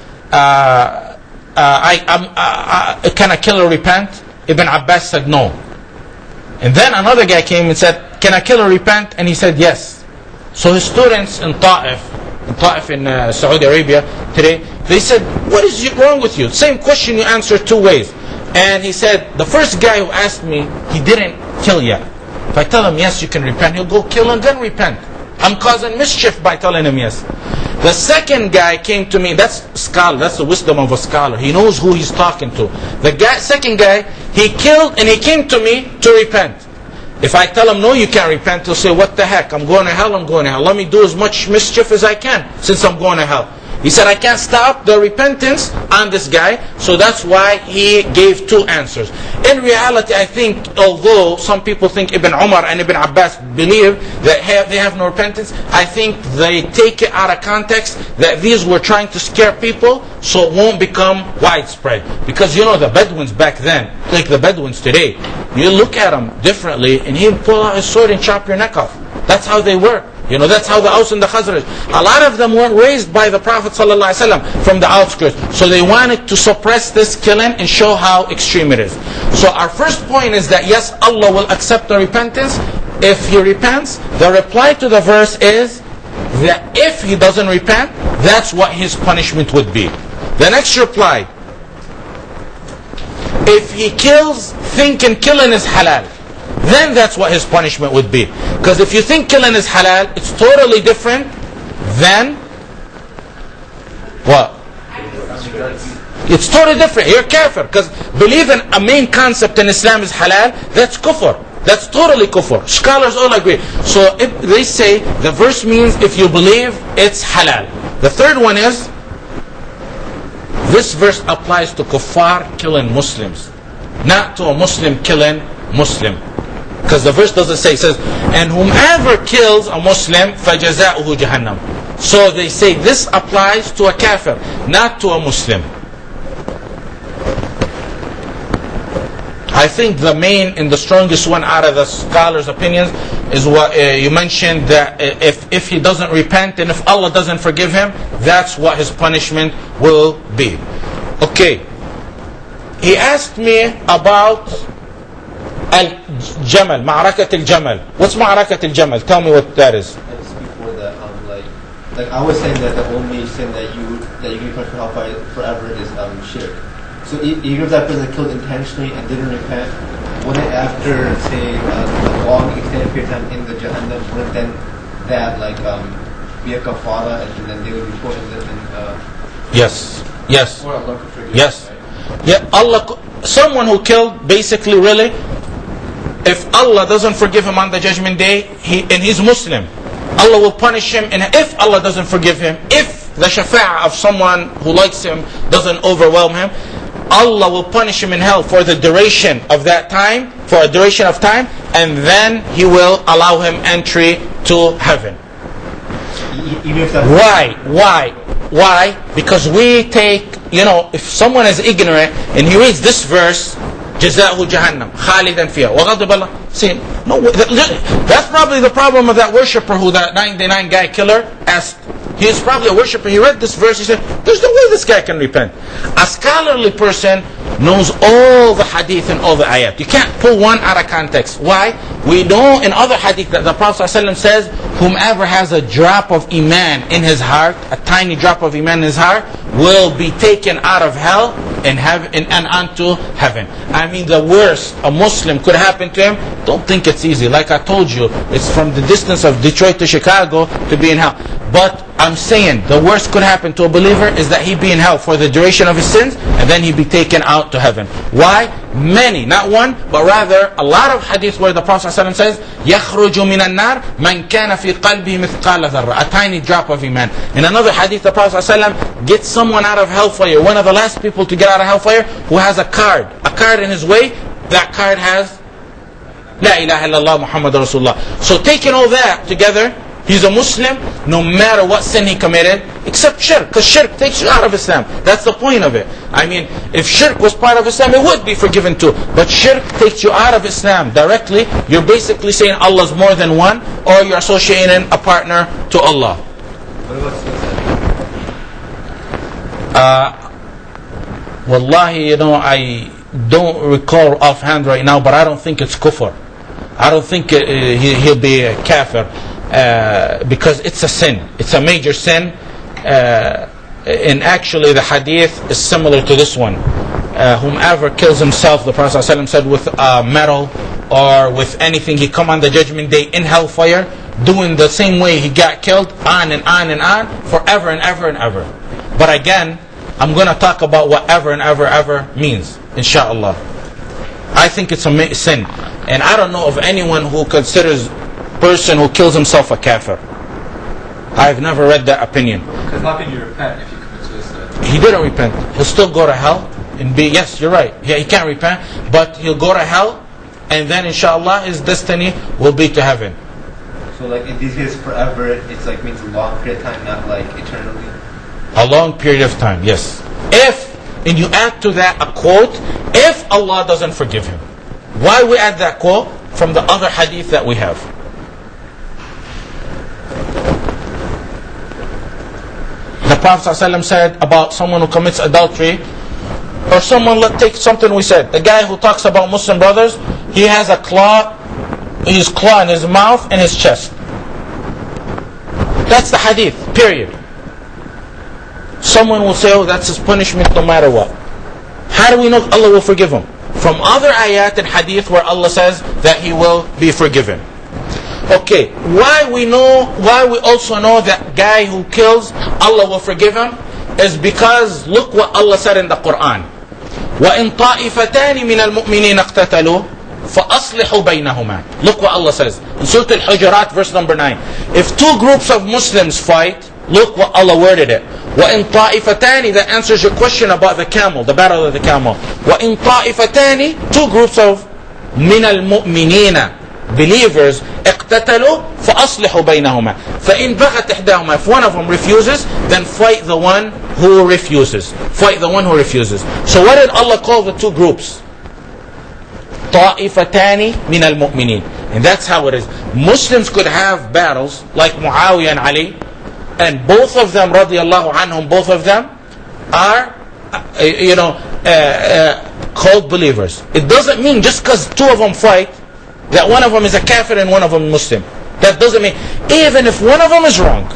can a killer repent? Ibn Abbas said no. And then another guy came and said, can a killer repent? And he said yes. So his students in Ta'if in Saudi Arabia today, they said, what is wrong with you? Same question you answer two ways. And he said, the first guy who asked me, he didn't kill yet. If I tell him yes, you can repent, he'll go kill and then repent. I'm causing mischief by telling him yes. The second guy came to me, that's scholar, that's the wisdom of a scholar. He knows who he's talking to. Second guy, he killed and he came to me to repent. If I tell him no, you can't repent, he'll say, what the heck, I'm going to hell, I'm going to hell. Let me do as much mischief as I can since I'm going to hell. He said, I can't stop the repentance on this guy, so that's why he gave two answers. In reality, I think, although some people think Ibn Umar and Ibn Abbas believe that they have no repentance, I think they take it out of context that these were trying to scare people so it won't become widespread. Because you know the Bedouins back then, like the Bedouins today, you look at them differently and he'll pull out his sword and chop your neck off. That's how they were. You know, that's how the Aus and the Khazraj. A lot of them weren't raised by the Prophet ﷺ from the outskirts. So they wanted to suppress this killing and show how extreme it is. So our first point is that yes, Allah will accept the repentance if he repents. The reply to the verse is that if he doesn't repent, that's what his punishment would be. The next reply, if he kills thinking killing is halal, then that's what his punishment would be. Because if you think killing is halal, it's totally different than what? It's totally different. You're kafir. Because believing a main concept in Islam is halal, that's kufr. That's totally kufr. Scholars all agree. So if they say the verse means if you believe it's halal. The third one is this verse applies to kuffar killing Muslims, not to a Muslim killing Muslim. Because the verse doesn't say, it says, and whomever kills a Muslim, فَجَزَاؤُهُ جَهَنَّمْ. So they say this applies to a kafir, not to a Muslim. I think the main and the strongest one out of the scholars' opinions is what you mentioned, that if he doesn't repent and if Allah doesn't forgive him, that's what his punishment will be. Okay. He asked me about Al-Jamal, Ma'arakat al-Jamal. What's Ma'arakat al-Jamal? Tell me what that is. Before that, like I was saying that the only sin that you can be punished for hellfire forever is shirk. So even if that person killed intentionally and didn't repent, wouldn't after say a long extended period of time in the Jahannam, wouldn't then that be a kafara and then they would be put in the Yes. Or Allah could forgive. Yes. Yeah, Allah, someone who killed, basically, really, if Allah doesn't forgive him on the judgment day, and he's Muslim, Allah will punish him. And if Allah doesn't forgive him, if the shafa'ah of someone who likes him doesn't overwhelm him, Allah will punish him in hell for the duration of that time, for a duration of time, and then He will allow him entry to heaven. Why? Because we take, if someone is ignorant and he reads this verse, جزاؤه جهنم خالدا فيها وغضب الله. See, no, that's probably the problem of that worshipper who that 99 guy killer asked. He is probably a worshipper. He read this verse. He said, there's no way this guy can repent. A scholarly person knows all the hadith and all the ayat. You can't pull one out of context. Why? We know in other hadith that the Prophet ﷺ says, whomever has a drop of iman in his heart, a tiny drop of iman in his heart, will be taken out of hell and onto heaven. I mean, the worst a Muslim could happen to him, don't think it's easy. Like I told you, it's from the distance of Detroit to Chicago to be in hell. But I'm saying the worst could happen to a believer is that he be in hell for the duration of his sins and then he be taken out to heaven. Why? Many, not one, but rather a lot of hadith where the Prophet ﷺ says, يَخْرُجُ مِنَ النَّارِ مَنْ كَانَ فِي قَلْبِهِ مِثْقَالَ ذَرَّةٍ. A tiny drop of iman. In another hadith, the Prophet ﷺ gets someone out of hellfire, one of the last people to get out of hellfire, who has a card in his way. That card has La ilaha illallah Muhammad Rasulullah. So taking all that together, He's a Muslim no matter what sin he committed, except shirk, because shirk takes you out of Islam. That's the point of it. I mean, if shirk was part of Islam, it would be forgiven too. But shirk takes you out of Islam directly. You're basically saying Allah's more than one, or you're associating a partner to Allah. What about suicide? Wallahi, I don't recall offhand right now, but I don't think it's kufr. I don't think he'll be a kafir. Because it's a sin. It's a major sin. And actually the hadith is similar to this one. Whomever kills himself, the Prophet ﷺ said, with metal or with anything, he come on the judgment day in hellfire, doing the same way he got killed, on and on and on, forever and ever and ever. But again, I'm going to talk about what ever and ever means, inshallah. I think it's a sin. And I don't know of anyone who considers person who kills himself a kafir. I've never read that opinion. Because how can you repent if you commit suicide? He didn't repent. He'll still go to hell and be, yes, you're right. Yeah, he can't repent, but he'll go to hell, and then inshallah his destiny will be to heaven. So like in these cases, forever, it's like means a long period of time, not like eternally. A long period of time, yes. If, and you add to that a quote, if Allah doesn't forgive him. Why we add that quote? From the other hadith that we have. The Prophet ﷺ said about someone who commits adultery, or someone, let's take something we said, the guy who talks about Muslim brothers, he has a claw, his claw in his mouth and his chest. That's the hadith, period. Someone will say, oh, that's his punishment no matter what. How do we know Allah will forgive him? From other ayat and hadith where Allah says that he will be forgiven. Okay, why we also know that guy who kills, Allah will forgive him, is because look what Allah said in the Quran. وَإِن طَائِفَتَانِ مِنَ الْمُؤْمِنِينَ اقْتَتَلُوا فَأَصْلِحُوا بَيْنَهُمَا. Look what Allah says in Surah Al-Hujurat, verse number 9. If two groups of Muslims fight, look what Allah worded it. وَإِن طَائِفَتَانِ, that answers your question about the camel, the battle of the camel. وَإِن طَائِفَتَانِ, two groups of مِنَ الْمُؤْمِنِينَ, believers, اقتتلوا فأصلحوا بينهما فإن بغت إحداهما, if one of them refuses, then fight the one who refuses. Fight the one who refuses. So what did Allah call the two groups? طائفتان من المؤمنين. And that's how it is. Muslims could have battles like Muawiyah and Ali, and both of them, radiallahu anhum, both of them are called believers. It doesn't mean just because two of them fight that one of them is a kafir and one of them is Muslim. That doesn't mean, even if one of them is wrong,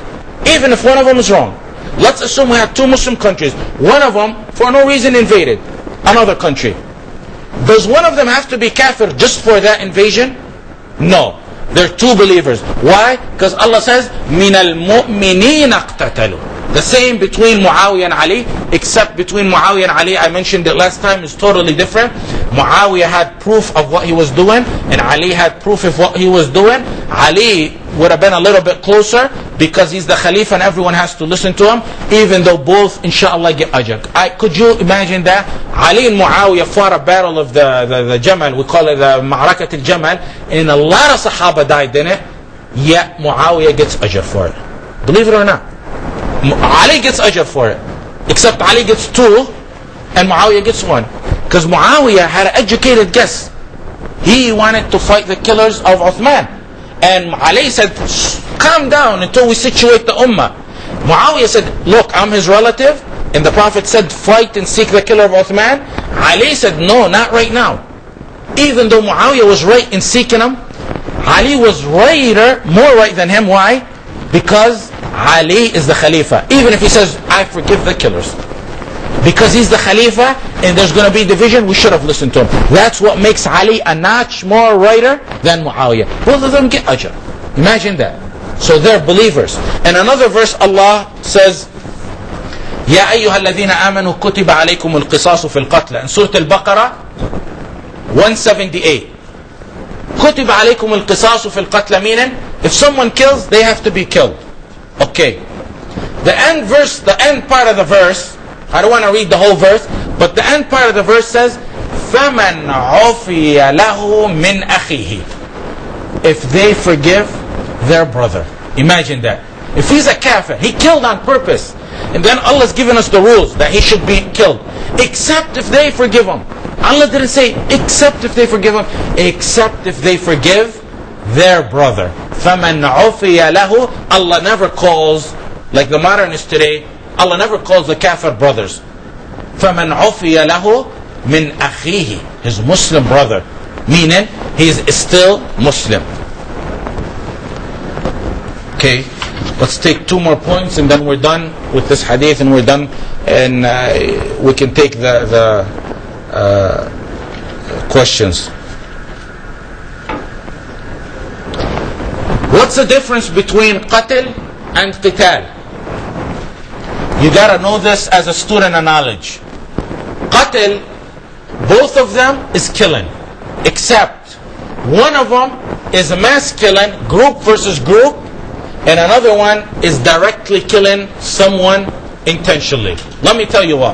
let's assume we have two Muslim countries, one of them for no reason invaded another country. Does one of them have to be kafir just for that invasion? No. They're two believers. Why? Because Allah says, مِنَ الْمُؤْمِنِينَ اقْتَتَلُوا. The same between Muawiyah and Ali, except between Muawiyah and Ali, I mentioned it last time, is totally different. Muawiyah had proof of what he was doing, and Ali had proof of what he was doing. Ali would have been a little bit closer, because he's the Khalifa and everyone has to listen to him, even though both, inshallah, get ajr. Could you imagine that? Ali and Muawiyah fought a battle of the Jamal, we call it the Ma'rakat al-Jamal, and a lot of Sahaba died in it, yet Muawiyah gets ajr for it. Believe it or not. Ali gets ajr for it, except Ali gets 2 and Muawiyah gets 1, because Muawiyah had an educated guess. He wanted to fight the killers of Uthman, and Ali said, calm down until we situate the ummah. Muawiyah said, look, I'm his relative, and the Prophet said fight and seek the killer of Uthman. Ali said, no, not right now. Even though Muawiyah was right in seeking him, Ali was more right than him. Why? Because Ali is the Khalifa. Even if he says, I forgive the killers, because he's the Khalifa and there's going to be division, we should have listened to him. That's what makes Ali a notch more righter than Muawiyah. Both of them get ajr. Imagine that. So they're believers. And another verse Allah says, يا أيها الذين آمنوا كتب عليكم القصاص في القتلى. In Surah Al-Baqarah 178. كتب عليكم القصاص في القتلى, meaning if someone kills, they have to be killed. Okay. The end part of the verse, I don't want to read the whole verse, but the end part of the verse says, فَمَنْ عُفِيَ لَهُ مِنْ أَخِيهِ. If they forgive their brother. Imagine that. If he's a kafir, he killed on purpose. And then Allah's given us the rules that he should be killed. Except if they forgive him. Allah didn't say, except if they forgive him. Except if they forgive their brother. فَمَنْ عُفِيَ لَهُ. Allah never calls, like the modernists today, Allah never calls the kafir brothers. فَمَنْ عُفِيَ لَهُ مِنْ أَخِيهِ. His Muslim brother. Meaning, he is still Muslim. Okay, let's take 2 more points and then we're done with this hadith and we're done, and we can take the questions. What's the difference between qatl and qital? You gotta know this as a student of knowledge. Qatl, both of them is killing, except one of them is a mass killing, group versus group, and another one is directly killing someone intentionally. Let me tell you what.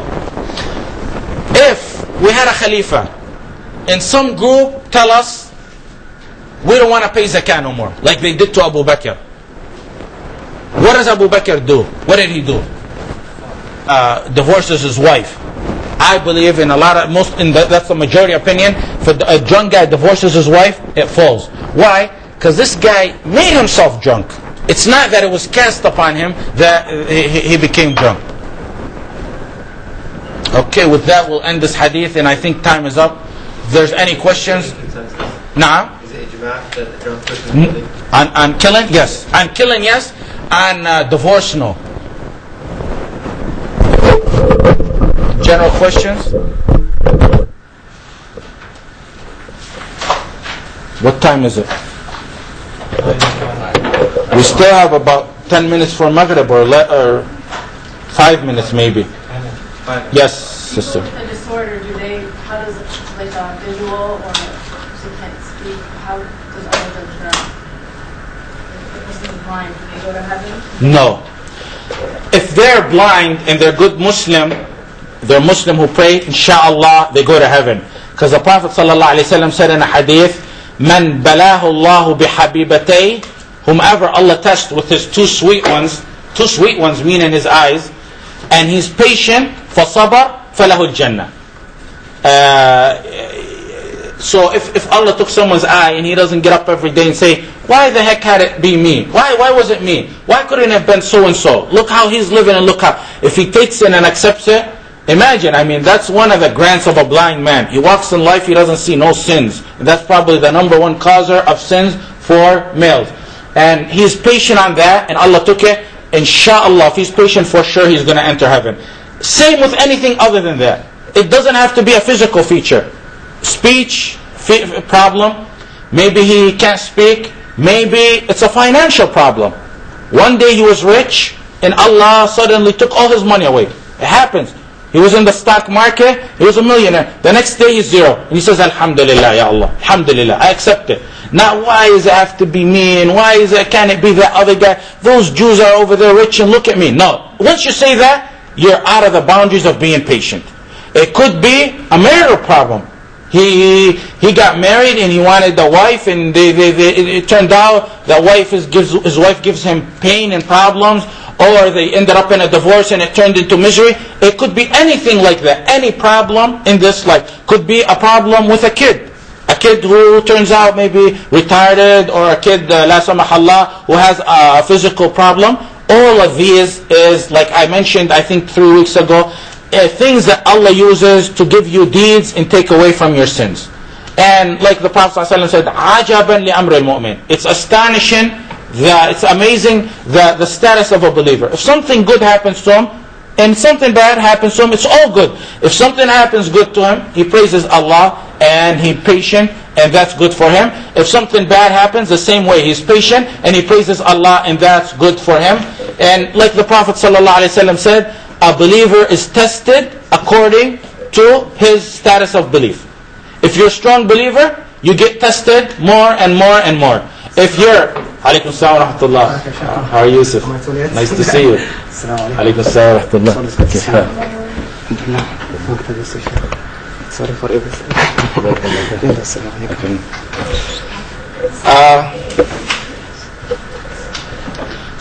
If we had a Khalifa and some group tell us we don't want to pay zakah no more, like they did to Abu Bakr. What does Abu Bakr do? What did he do? Divorces his wife. I believe in a lot of, that's the majority opinion, for a drunk guy divorces his wife, it falls. Why? Because this guy made himself drunk. It's not that it was cast upon him that he became drunk. Okay, with that we'll end this hadith, and I think time is up. If there's any questions? Nah. Is it ijma' that the drunk person is killing? On killing? Yes. On killing, yes. On divorce, no. General questions? What time is it? We still have about 10 minutes for Maghrib, or 5 minutes maybe. Yes, sister. With the disorder, how does it, like a visual or she can't speak, how does Allah judge that? If the person is blind, can they go to heaven? No. If they're blind and they're good Muslim, they're Muslim who pray, inshallah, they go to heaven. Because the Prophet ﷺ said in a hadith, Man balahu Allahu bihabibatay, whomever Allah touched with his two sweet ones meaning his eyes, and he's patient, فَصَبَرْ فَلَهُ الْجَنَّةِ. So if Allah took someone's eye and he doesn't get up every day and say, why the heck had it be me? Why was it me? Why couldn't it have been so and so? Look how he's living and look how. If he takes it and accepts it, imagine, that's one of the grants of a blind man. He walks in life, he doesn't see no sins. And that's probably the number one causer of sins for males. And he's patient on that, and Allah took it. Inshallah, if he's patient, for sure he's going to enter heaven. Same with anything other than that. It doesn't have to be a physical feature. Speech problem. Maybe he can't speak. Maybe it's a financial problem. One day he was rich, and Allah suddenly took all his money away. It happens. He was in the stock market, he was a millionaire. The next day he's zero. And he says, Alhamdulillah, Ya Allah. Alhamdulillah, I accept it. Now why does it have to be me, and why can it be that other guy? Those Jews are over there rich and look at me. No. Once you say that, you're out of the boundaries of being patient. It could be a marital problem. He got married and he wanted the wife, and it turned out that his wife gives him pain and problems, or they ended up in a divorce and it turned into misery. It could be anything like that. Any problem in this life. Could be a problem with a kid. A kid who turns out maybe retarded, or a kid, la samahallah, who has a physical problem. All of these is, like I mentioned, I think 3 weeks ago, things that Allah uses to give you deeds and take away from your sins. And like the Prophet ﷺ said, عَجَبًا لِأَمْرِ الْمُؤْمِنِ. It's astonishing, it's amazing the status of a believer. If something good happens to him, and something bad happens to him, it's all good. If something happens good to him, he praises Allah, and he's patient, and that's good for him. If something bad happens, the same way, he's patient, and he praises Allah, and that's good for him. And like the Prophet ﷺ said, a believer is tested according to his status of belief. If you're a strong believer, you get tested more and more and more. If you're... Alaikum salam wa rahmatullah. How are you, Yusuf? Nice to see you. Alaikum salam wa rahmatullah. Sorry for everything.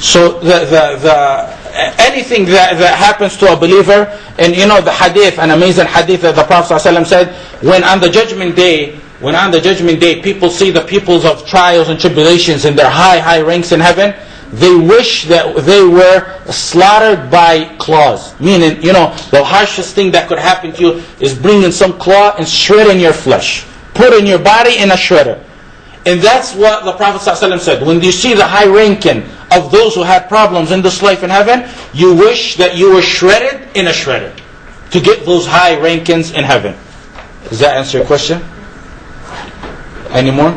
So anything that happens to a believer, and you know the hadith, an amazing hadith that the Prophet ﷺ said, when on the judgment day, people see the peoples of trials and tribulations in their high ranks in heaven, they wish that they were slaughtered by claws. Meaning, you know, the harshest thing that could happen to you is bringing some claw and shredding your flesh, putting your body in a shredder. And that's what the Prophet ﷺ said. When you see the high ranking of those who had problems in this life in heaven, you wish that you were shredded in a shredder to get those high rankings in heaven. Does that answer your question? Any more?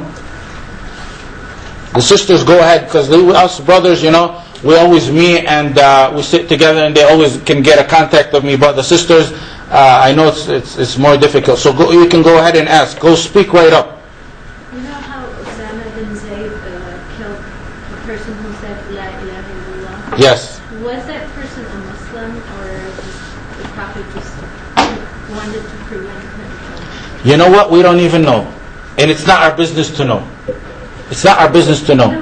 The sisters, go ahead, because us brothers, you know, we always meet and we sit together, and they always can get a contact of me. But the sisters, I know it's more difficult. So you can go ahead and ask. Go speak right up. You know how Osama bin Zayd killed the person who said La ilaha illallah? Yes. Was that person a Muslim, or the Prophet just wanted to prevent him? You know what? We don't even know. And it's not our business to know. It's not our business to know.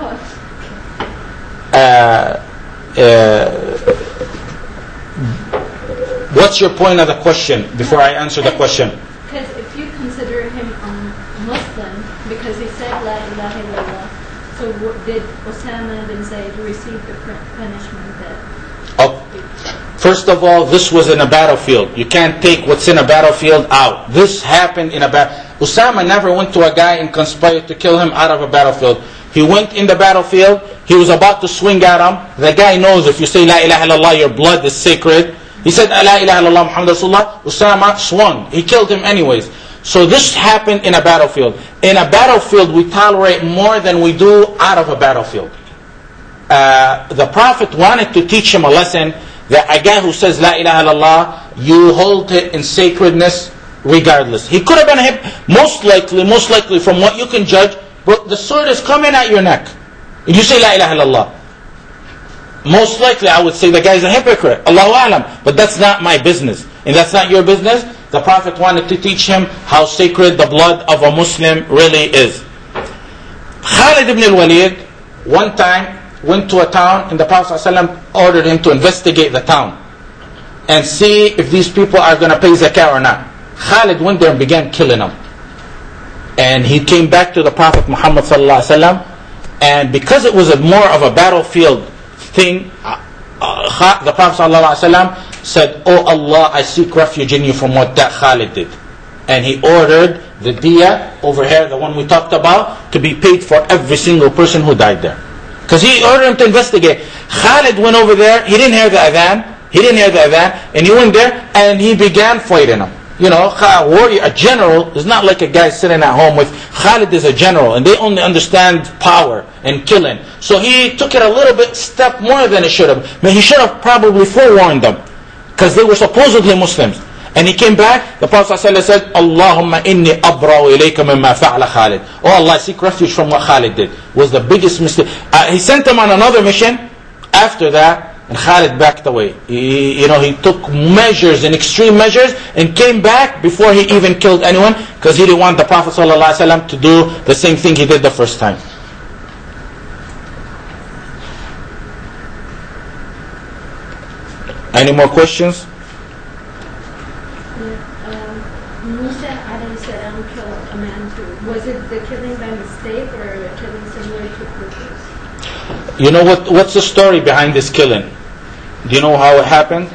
What's your point of the question before I answer the question? Because if you consider him a Muslim because he said La ilaha illallah, so did Osama bin Zayd receive the punishment that? Oh, first of all, this was in a battlefield. You can't take what's in a battlefield out. This happened in a battle. Osama never went to a guy and conspired to kill him out of a battlefield. He went in the battlefield. He was about to swing at him. The guy knows if you say La ilaha illallah, your blood is sacred. He said La ilaha illallah Muhammad Rasulullah. Osama swung. He killed him anyways. So this happened in a battlefield. In a battlefield, we tolerate more than we do out of a battlefield. The Prophet wanted to teach him a lesson that a guy who says La ilaha illallah, you hold it in sacredness regardless. He could have been hit, most likely from what you can judge, but the sword is coming at your neck. And you say La ilaha illallah. Most likely I would say the guy is a hypocrite. Allahu A'lam. But that's not my business. And that's not your business. The Prophet wanted to teach him how sacred the blood of a Muslim really is. Khalid ibn al-Walid one time went to a town, and the Prophet ﷺ ordered him to investigate the town and see if these people are going to pay zakah or not. Khalid went there and began killing them. And he came back to the Prophet Muhammad ﷺ, and because it was more of a battlefield thing, the Prophet ﷺ said, "Oh Allah, I seek refuge in you from what that Khalid did." And he ordered the diya over here, the one we talked about, to be paid for every single person who died there. Because he ordered him to investigate. Khalid went over there, he didn't hear the adhan, and he went there and he began fighting them. You know, a warrior, a general, is not like a guy sitting at home with. Khalid is a general, and they only understand power and killing. So he took it a little bit step more than he should have. But he should have probably forewarned them, because they were supposedly Muslims. And he came back, the Prophet ﷺ said, Allahumma inni abra'u ilayka mimma fa'ala Khalid. Oh Allah, I seek refuge from what Khalid did. Was the biggest mistake. He sent him on another mission after that, and Khalid backed away. He took measures and extreme measures and came back before he even killed anyone, because he didn't want the Prophet ﷺ to do the same thing he did the first time. Any more questions? Musa alayhi salam killed a man too. Was it the killing by mistake or a killing similar to purpose? You know what's the story behind this killing? Do you know how it happened?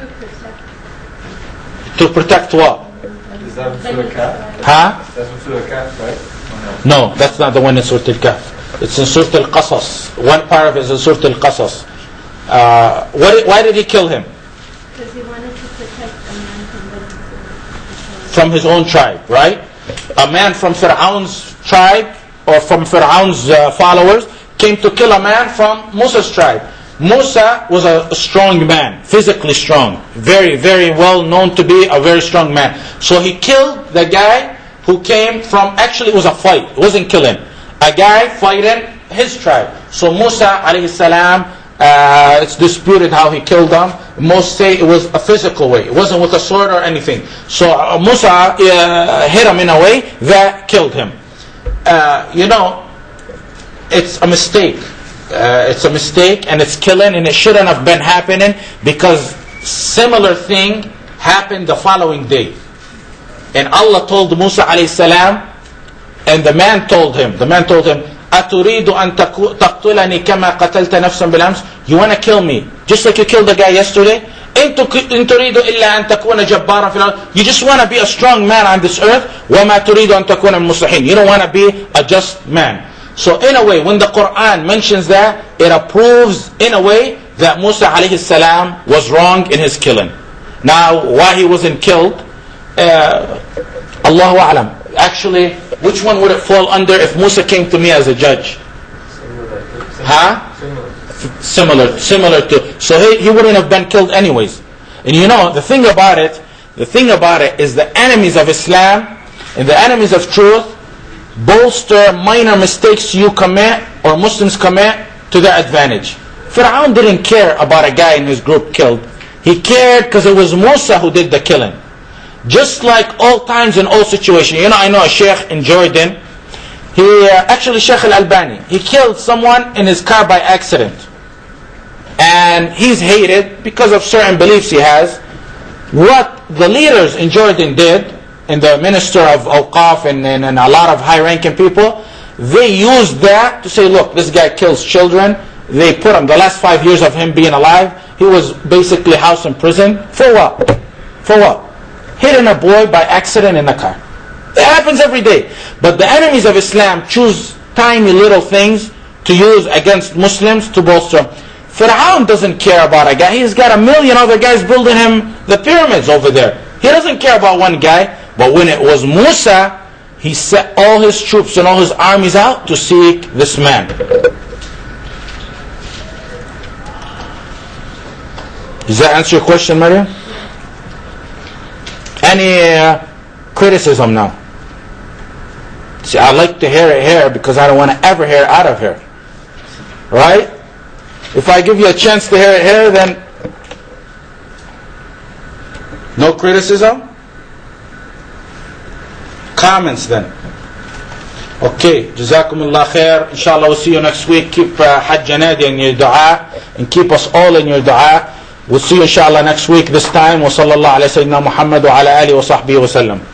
To protect what? Is that Surah Al-Kahf? Huh? That's from Surah Al-Kahf, right? No, that's not the one in Surah Al-Kahf. It's in Surah Al-Qasas. One part of it is in Surah Al-Qasas. Why did he kill him? Because he wanted to protect a man from his own tribe, right? A man from Fir'aun's tribe or from Fir'aun's followers came to kill a man from Musa's tribe. Musa was a strong man, physically strong, very, very well known to be a very strong man. So he killed the guy who came from, actually it was a fight, it wasn't killing. A guy fighting his tribe. So Musa alayhi salam, it's disputed how he killed them. Most say it was a physical way. It wasn't with a sword or anything. So Musa hit him in a way that killed him. It's a mistake. it's a mistake and it's killing and it shouldn't have been happening, because similar thing happened the following day. And Allah told Musa alayhi salam, and the man told him, أتريد أن تقتلني كما قتلت نفسا بالأمس? You want to kill me just like you killed the guy yesterday? إن تريد إلا أن تكون جبارا في الأرض. You just want to be a strong man on this earth. وما تريد أن تكون المصلحين. You don't want to be a just man. So in a way, when the Quran mentions that, it approves in a way that Musa alayhi salam was wrong in his killing. Now, why he wasn't killed, Allahu A'lam. Actually, which one would it fall under if Musa came to me as a judge? Similar to. So he wouldn't have been killed anyways. And you know, the thing about it is the enemies of Islam and the enemies of truth bolster minor mistakes you commit or Muslims commit to their advantage. Fir'aun didn't care about a guy in his group killed. He cared because it was Musa who did the killing. Just like all times in all situations. You know, I know a sheikh in Jordan. Actually Sheikh Al-Albani. He killed someone in his car by accident. And he's hated because of certain beliefs he has. What the leaders in Jordan did, and the minister of Awqaf and a lot of high-ranking people, they used that to say, look, this guy kills children. They put him, the last 5 years of him being alive, he was basically house in prison. For what? For what? Hitting a boy by accident in a car. It happens every day. But the enemies of Islam choose tiny little things to use against Muslims to bolster. Fir'aun doesn't care about a guy. He's got a million other guys building him the pyramids over there. He doesn't care about one guy. But when it was Musa, he set all his troops and all his armies out to seek this man. Does that answer your question, Maryam? Any criticism now? See, I like to hear it here because I don't want to ever hear it out of here. Right? If I give you a chance to hear it here, then no criticism? Comments then. Okay, Jazakumullah khair. Inshallah we'll see you next week. Keep Hajj Nadia in your dua and keep us all in your dua. We'll see you inshallah next week this time. Wa sallallahu ala Sayyidina Muhammad wa ala alihi wa sahbihi wa sallam.